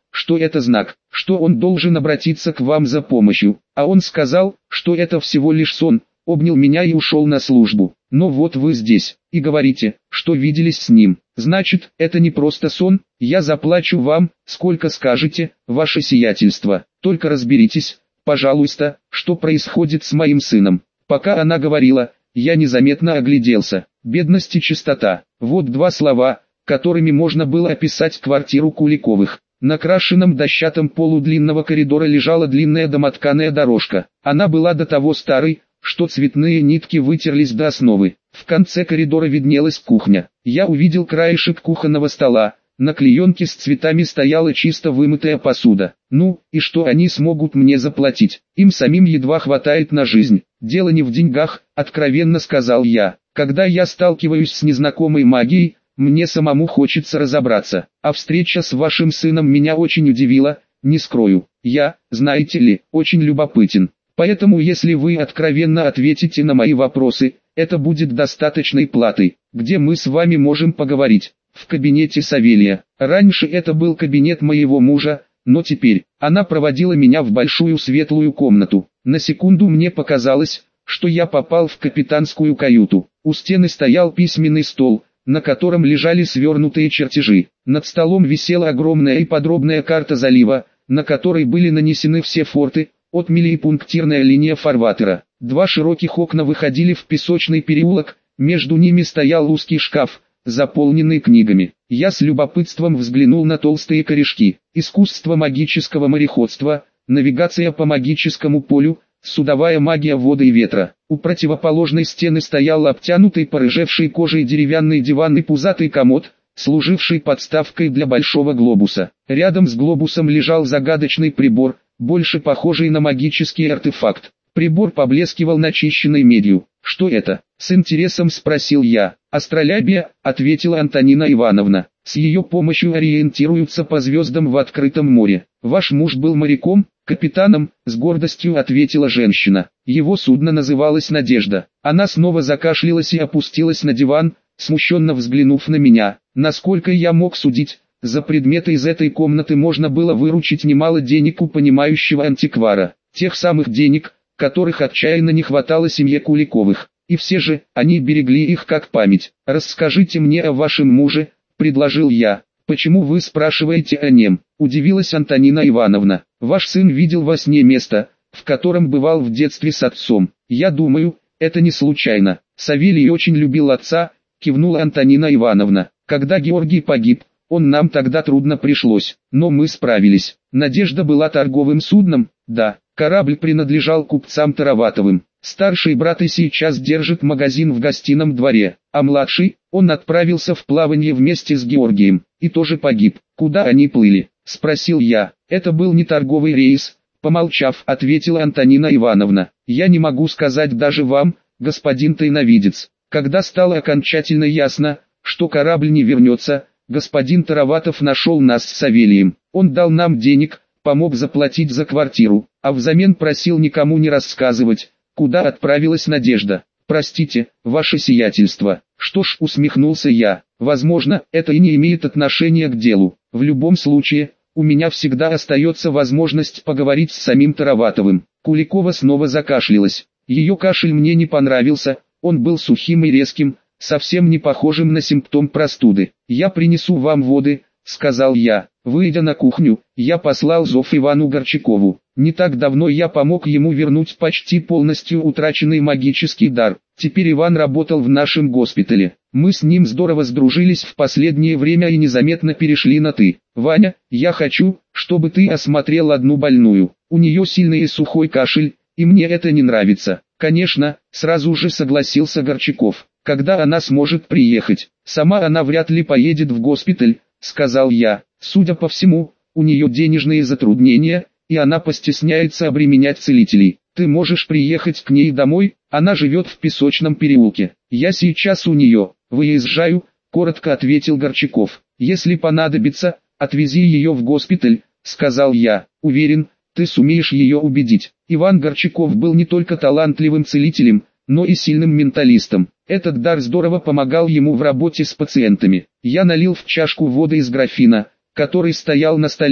что это знак, что он должен обратиться к вам за помощью, а он сказал, что это всего лишь сон, обнял меня и ушел на службу. Но вот вы здесь, и говорите, что виделись с ним. Значит, это не просто сон, я заплачу вам, сколько скажете, ваше сиятельство. Только разберитесь, пожалуйста, что происходит с моим сыном. Пока она говорила, я незаметно огляделся. Бедность и чистота. Вот два слова, которыми можно было описать квартиру Куликовых. На крашенном дощатом полу длинного коридора лежала длинная домотканая дорожка. Она была до того старой, что цветные нитки вытерлись до основы. В конце коридора виднелась кухня. Я увидел краешек кухонного стола. На клеенке с цветами стояла чисто вымытая посуда. Ну, и что они смогут мне заплатить? Им самим едва хватает на жизнь. Дело не в деньгах, откровенно сказал я. Когда я сталкиваюсь с незнакомой магией, мне самому хочется разобраться. А встреча с вашим сыном меня очень удивила, не скрою. Я, знаете ли, очень любопытен. Поэтому если вы откровенно ответите на мои вопросы, это будет достаточной платой. Где мы с вами можем поговорить? В кабинете Савелия. Раньше это был кабинет моего мужа, но теперь она проводила меня в большую светлую комнату. На секунду мне показалось, что я попал в капитанскую каюту. У стены стоял письменный стол, на котором лежали свернутые чертежи. Над столом висела огромная и подробная карта залива, на которой были нанесены все форты, отмели и пунктирная линия фарватера. Два широких окна выходили в песочный переулок, между ними стоял узкий шкаф, заполненный книгами. Я с любопытством взглянул на толстые корешки. Искусство магического мореходства, навигация по магическому полю, судовая магия воды и ветра. У противоположной стены стоял обтянутый порыжевшей кожей деревянный диван и пузатый комод, служивший подставкой для большого глобуса. Рядом с глобусом лежал загадочный прибор, больше похожий на магический артефакт. Прибор поблескивал начищенной медью. «Что это?» — с интересом спросил я. «Астролябия», — ответила Антонина Ивановна. «С ее помощью ориентируются по звездам в открытом море. Ваш муж был моряком, капитаном», — с гордостью ответила женщина. «Его судно называлось «Надежда». Она снова закашлялась и опустилась на диван, смущенно взглянув на меня. Насколько я мог судить, за предметы из этой комнаты можно было выручить немало денег у понимающего антиквара. Тех самых денег, которых отчаянно не хватало семье Куликовых. И все же, они берегли их как память. «Расскажите мне о вашем муже», — предложил я. «Почему вы спрашиваете о нем?» — удивилась Антонина Ивановна. «Ваш сын видел во сне место, в котором бывал в детстве с отцом. Я думаю, это не случайно. Савелий очень любил отца», — кивнула Антонина Ивановна. «Когда Георгий погиб, он нам тогда трудно пришлось, но мы справились. Надежда была торговым судном, да, корабль принадлежал купцам Тароватовым. Старший брат и сейчас держит магазин в гостином дворе, а младший, он отправился в плавание вместе с Георгием, и тоже погиб. Куда они плыли?» — спросил я. «Это был не торговый рейс», — помолчав, ответила Антонина Ивановна. «Я не могу сказать даже вам, господин тайновидец. Когда стало окончательно ясно, что корабль не вернется, господин Тароватов нашел нас с Савелием. Он дал нам денег, помог заплатить за квартиру, а взамен просил никому не рассказывать, куда отправилась Надежда. Простите, ваше сиятельство». «Что ж», — усмехнулся я, — «возможно, это и не имеет отношения к делу. В любом случае, у меня всегда остается возможность поговорить с самим Тароватовым». Куликова снова закашлялась. Ее кашель мне не понравился, он был сухим и резким, совсем не похожим на симптом простуды. «Я принесу вам воды», — сказал я. Выйдя на кухню, я послал зов Ивану Горчакову. Не так давно я помог ему вернуть почти полностью утраченный магический дар. Теперь Иван работал в нашем госпитале. Мы с ним здорово сдружились в последнее время и незаметно перешли на «ты». «Ваня, я хочу, чтобы ты осмотрел одну больную. У нее сильный и сухой кашель, и мне это не нравится». «Конечно», — сразу же согласился Горчаков. «Когда она сможет приехать?» «Сама она вряд ли поедет в госпиталь», — сказал я. «Судя по всему, у нее денежные затруднения, и она постесняется обременять целителей. Ты можешь приехать к ней домой, она живет в Песочном переулке. Я сейчас у нее, выезжаю», — коротко ответил Горчаков. «Если понадобится, отвези ее в госпиталь», — сказал я. «Уверен, ты сумеешь ее убедить». Иван Горчаков был не только талантливым целителем, но и сильным менталистом. Этот дар здорово помогал ему в работе с пациентами. Я налил в чашку воды из графина, который стоял на столе,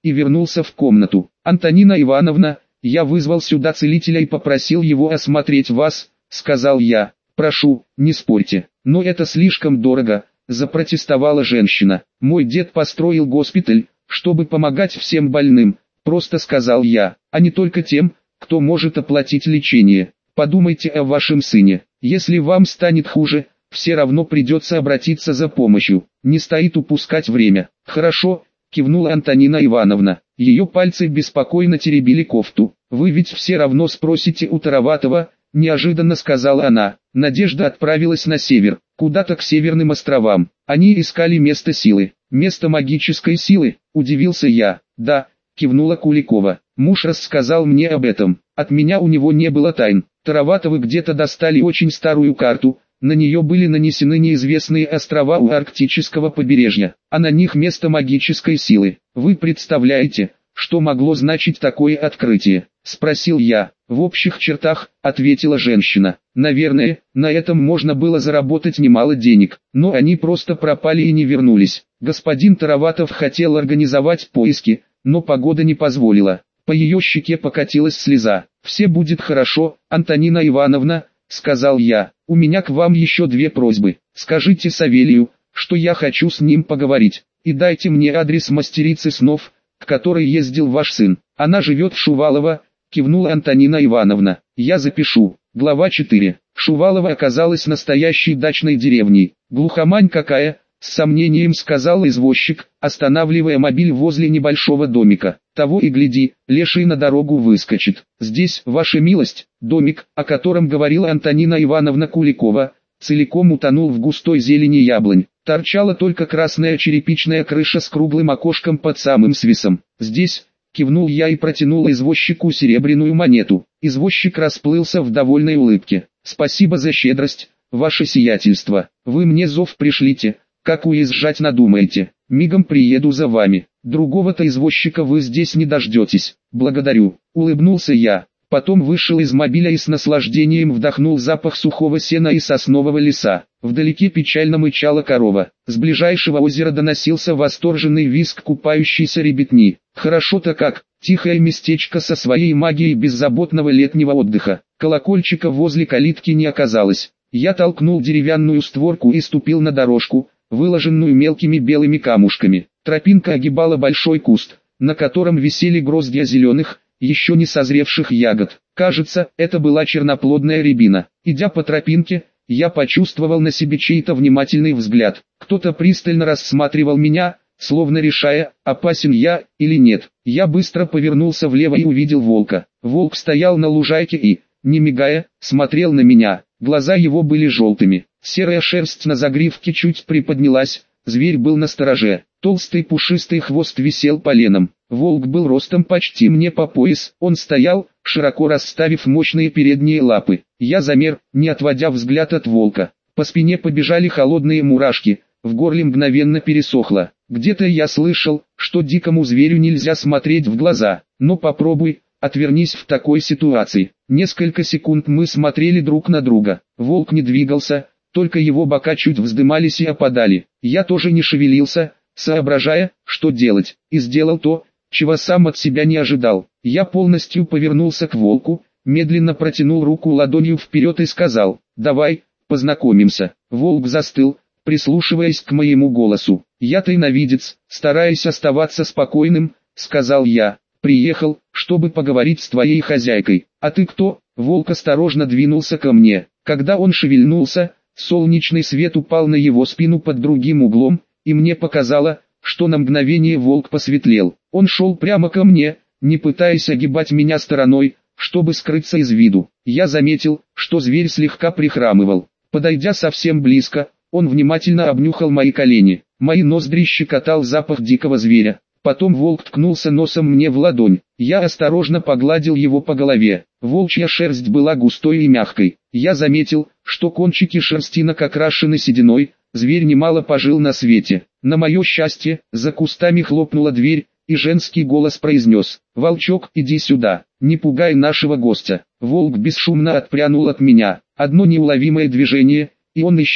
и вернулся в комнату. «Антонина Ивановна, я вызвал сюда целителя и попросил его осмотреть вас», — сказал я. «Прошу, не спорьте, но это слишком дорого», — запротестовала женщина. «Мой дед построил госпиталь, чтобы помогать всем больным», — просто сказал я, «а не только тем, кто может оплатить лечение. Подумайте о вашем сыне. Если вам станет хуже, все равно придется обратиться за помощью. Не стоит упускать время». «Хорошо», — кивнула Антонина Ивановна. Ее пальцы беспокойно теребили кофту. «Вы ведь все равно спросите у Тароватова», — неожиданно сказала она. Надежда отправилась на север, куда-то к северным островам. Они искали место силы. «Место магической силы?» — удивился я. «Да», — кивнула Куликова. «Муж рассказал мне об этом. От меня у него не было тайн. Тароватовы где-то достали очень старую карту. На нее были нанесены неизвестные острова у арктического побережья, а на них место магической силы. Вы представляете, что могло значить такое открытие?» — спросил я. «В общих чертах», — ответила женщина. «Наверное, на этом можно было заработать немало денег, но они просто пропали и не вернулись. Господин Тароватов хотел организовать поиски, но погода не позволила». По ее щеке покатилась слеза. «Все будет хорошо, Антонина Ивановна», — сказал я. «У меня к вам еще две просьбы. Скажите Савелию, что я хочу с ним поговорить, и дайте мне адрес мастерицы снов, к которой ездил ваш сын. Она живет в Шувалово», — кивнула Антонина Ивановна. «Я запишу». Глава четыре. Шувалово оказалась настоящей дачной деревней. «Глухомань какая», — с сомнением сказал извозчик, останавливая мобиль возле небольшого домика. «Того и гляди, леший на дорогу выскочит. Здесь, ваша милость, домик, о котором говорила Антонина Ивановна Куликова, целиком утонул в густой зелени яблонь. Торчала только красная черепичная крыша с круглым окошком под самым свисом. Здесь», — кивнул я и протянул извозчику серебряную монету. Извозчик расплылся в довольной улыбке. «Спасибо за щедрость, ваше сиятельство. Вы мне зов пришлите, как уезжать надумаете. Мигом приеду за вами. Другого-то извозчика вы здесь не дождетесь». «Благодарю», — улыбнулся я. Потом вышел из мобиля и с наслаждением вдохнул запах сухого сена и соснового леса. Вдалеке печально мычала корова. С ближайшего озера доносился восторженный визг купающейся ребятни. Хорошо-то как, тихое местечко со своей магией беззаботного летнего отдыха. Колокольчика возле калитки не оказалось. Я толкнул деревянную створку и ступил на дорожку, выложенную мелкими белыми камушками. Тропинка огибала большой куст, на котором висели гроздья зеленых, еще не созревших ягод. Кажется, это была черноплодная рябина. Идя по тропинке, я почувствовал на себе чей-то внимательный взгляд. Кто-то пристально рассматривал меня, словно решая, опасен я или нет. Я быстро повернулся влево и увидел волка. Волк стоял на лужайке и, не мигая, смотрел на меня. Глаза его были желтыми. Серая шерсть на загривке чуть приподнялась. Зверь был настороже. Толстый пушистый хвост висел поленом. Волк был ростом почти мне по пояс. Он стоял, широко расставив мощные передние лапы. Я замер, не отводя взгляд от волка. По спине побежали холодные мурашки. В горле мгновенно пересохло. Где-то я слышал, что дикому зверю нельзя смотреть в глаза. Но попробуй, отвернись в такой ситуации. Несколько секунд мы смотрели друг на друга. Волк не двигался, только его бока чуть вздымались и опадали. Я тоже не шевелился, соображая, что делать, и сделал то, чего сам от себя не ожидал. Я полностью повернулся к волку, медленно протянул руку ладонью вперед и сказал: «Давай, познакомимся». Волк застыл, прислушиваясь к моему голосу. «Я тайновидец, стараясь оставаться спокойным», — сказал я. «Приехал, чтобы поговорить с твоей хозяйкой. А ты кто?» Волк осторожно двинулся ко мне. Когда он шевельнулся, солнечный свет упал на его спину под другим углом, и мне показало, что на мгновение волк посветлел. Он шел прямо ко мне, не пытаясь огибать меня стороной, чтобы скрыться из виду. Я заметил, что зверь слегка прихрамывал. Подойдя совсем близко, он внимательно обнюхал мои колени. Мои ноздри щекотал запах дикого зверя. Потом волк ткнулся носом мне в ладонь. Я осторожно погладил его по голове. Волчья шерсть была густой и мягкой. Я заметил, что кончики шерстинок окрашены сединой. Зверь немало пожил на свете. На мое счастье, за кустами хлопнула дверь, и женский голос произнес: «Волчок, иди сюда, не пугай нашего гостя». Волк бесшумно отпрянул от меня. Одно неуловимое движение, и он исчез,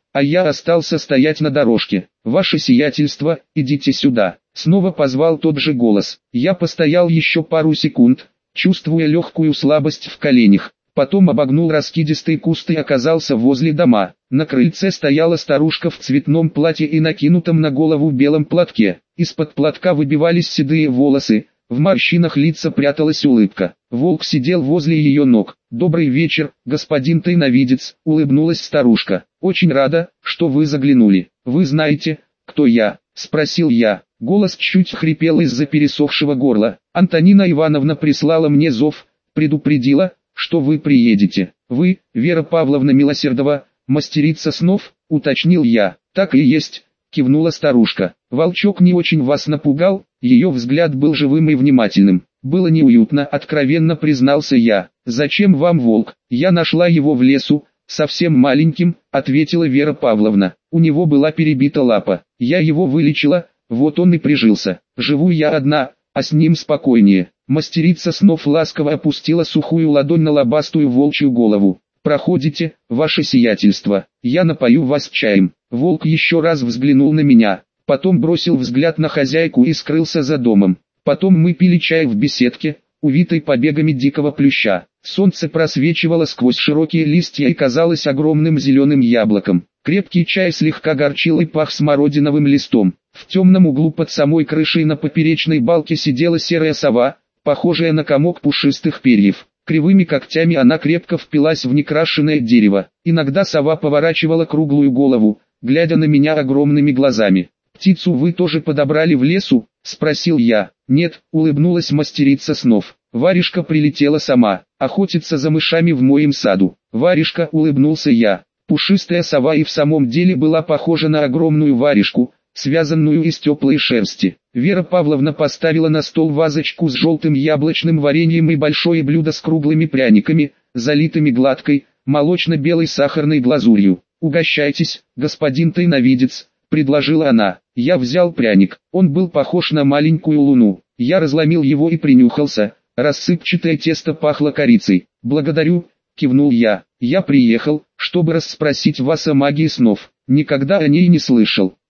а я остался стоять на дорожке. «Ваше сиятельство, идите сюда», — снова позвал тот же голос. Я постоял еще пару секунд, чувствуя легкую слабость в коленях. Потом обогнул раскидистый куст и оказался возле дома. На крыльце стояла старушка в цветном платье и накинутом на голову белом платке. Из-под платка выбивались седые волосы, в морщинах лица пряталась улыбка. Волк сидел возле ее ног. «Добрый вечер, господин тайновидец», — улыбнулась старушка. «Очень рада, что вы заглянули. Вы знаете, кто я?» — спросил я. Голос чуть хрипел из-за пересохшего горла. «Антонина Ивановна прислала мне зов, предупредила, что вы приедете. Вы, Вера Павловна Милосердова, мастерица снов?» — уточнил я. «Так и есть», — кивнула старушка. «Волчок не очень вас напугал?» Ее взгляд был живым и внимательным. «Было неуютно», — откровенно признался я. «Зачем вам волк? Я нашла его в лесу, совсем маленьким», — ответила Вера Павловна. «У него была перебита лапа. Я его вылечила, вот он и прижился. Живу я одна, а с ним спокойнее». Мастерица снов ласково опустила сухую ладонь на лобастую волчью голову. «Проходите, ваше сиятельство, я напою вас чаем». Волк еще раз взглянул на меня, потом бросил взгляд на хозяйку и скрылся за домом. Потом мы пили чай в беседке, увитой побегами дикого плюща. Солнце просвечивало сквозь широкие листья и казалось огромным зеленым яблоком. Крепкий чай слегка горчил и пах смородиновым листом. В темном углу под самой крышей на поперечной балке сидела серая сова, похожая на комок пушистых перьев. Кривыми когтями она крепко впилась в некрашенное дерево. Иногда сова поворачивала круглую голову, глядя на меня огромными глазами. «Птицу вы тоже подобрали в лесу?» — спросил я. «Нет», — улыбнулась мастерица снов. «Варежка прилетела сама, охотиться за мышами в моем саду». «Варежка», — улыбнулся я. Пушистая сова и в самом деле была похожа на огромную варежку, связанную из теплой шерсти. Вера Павловна поставила на стол вазочку с желтым яблочным вареньем и большое блюдо с круглыми пряниками, залитыми гладкой, молочно-белой сахарной глазурью. «Угощайтесь, господин тайновидец», — предложила она. Я взял пряник, он был похож на маленькую луну. Я разломил его и принюхался, рассыпчатое тесто пахло корицей. «Благодарю», — кивнул я. «Я приехал, чтобы расспросить вас о магии снов. Никогда о ней не слышал».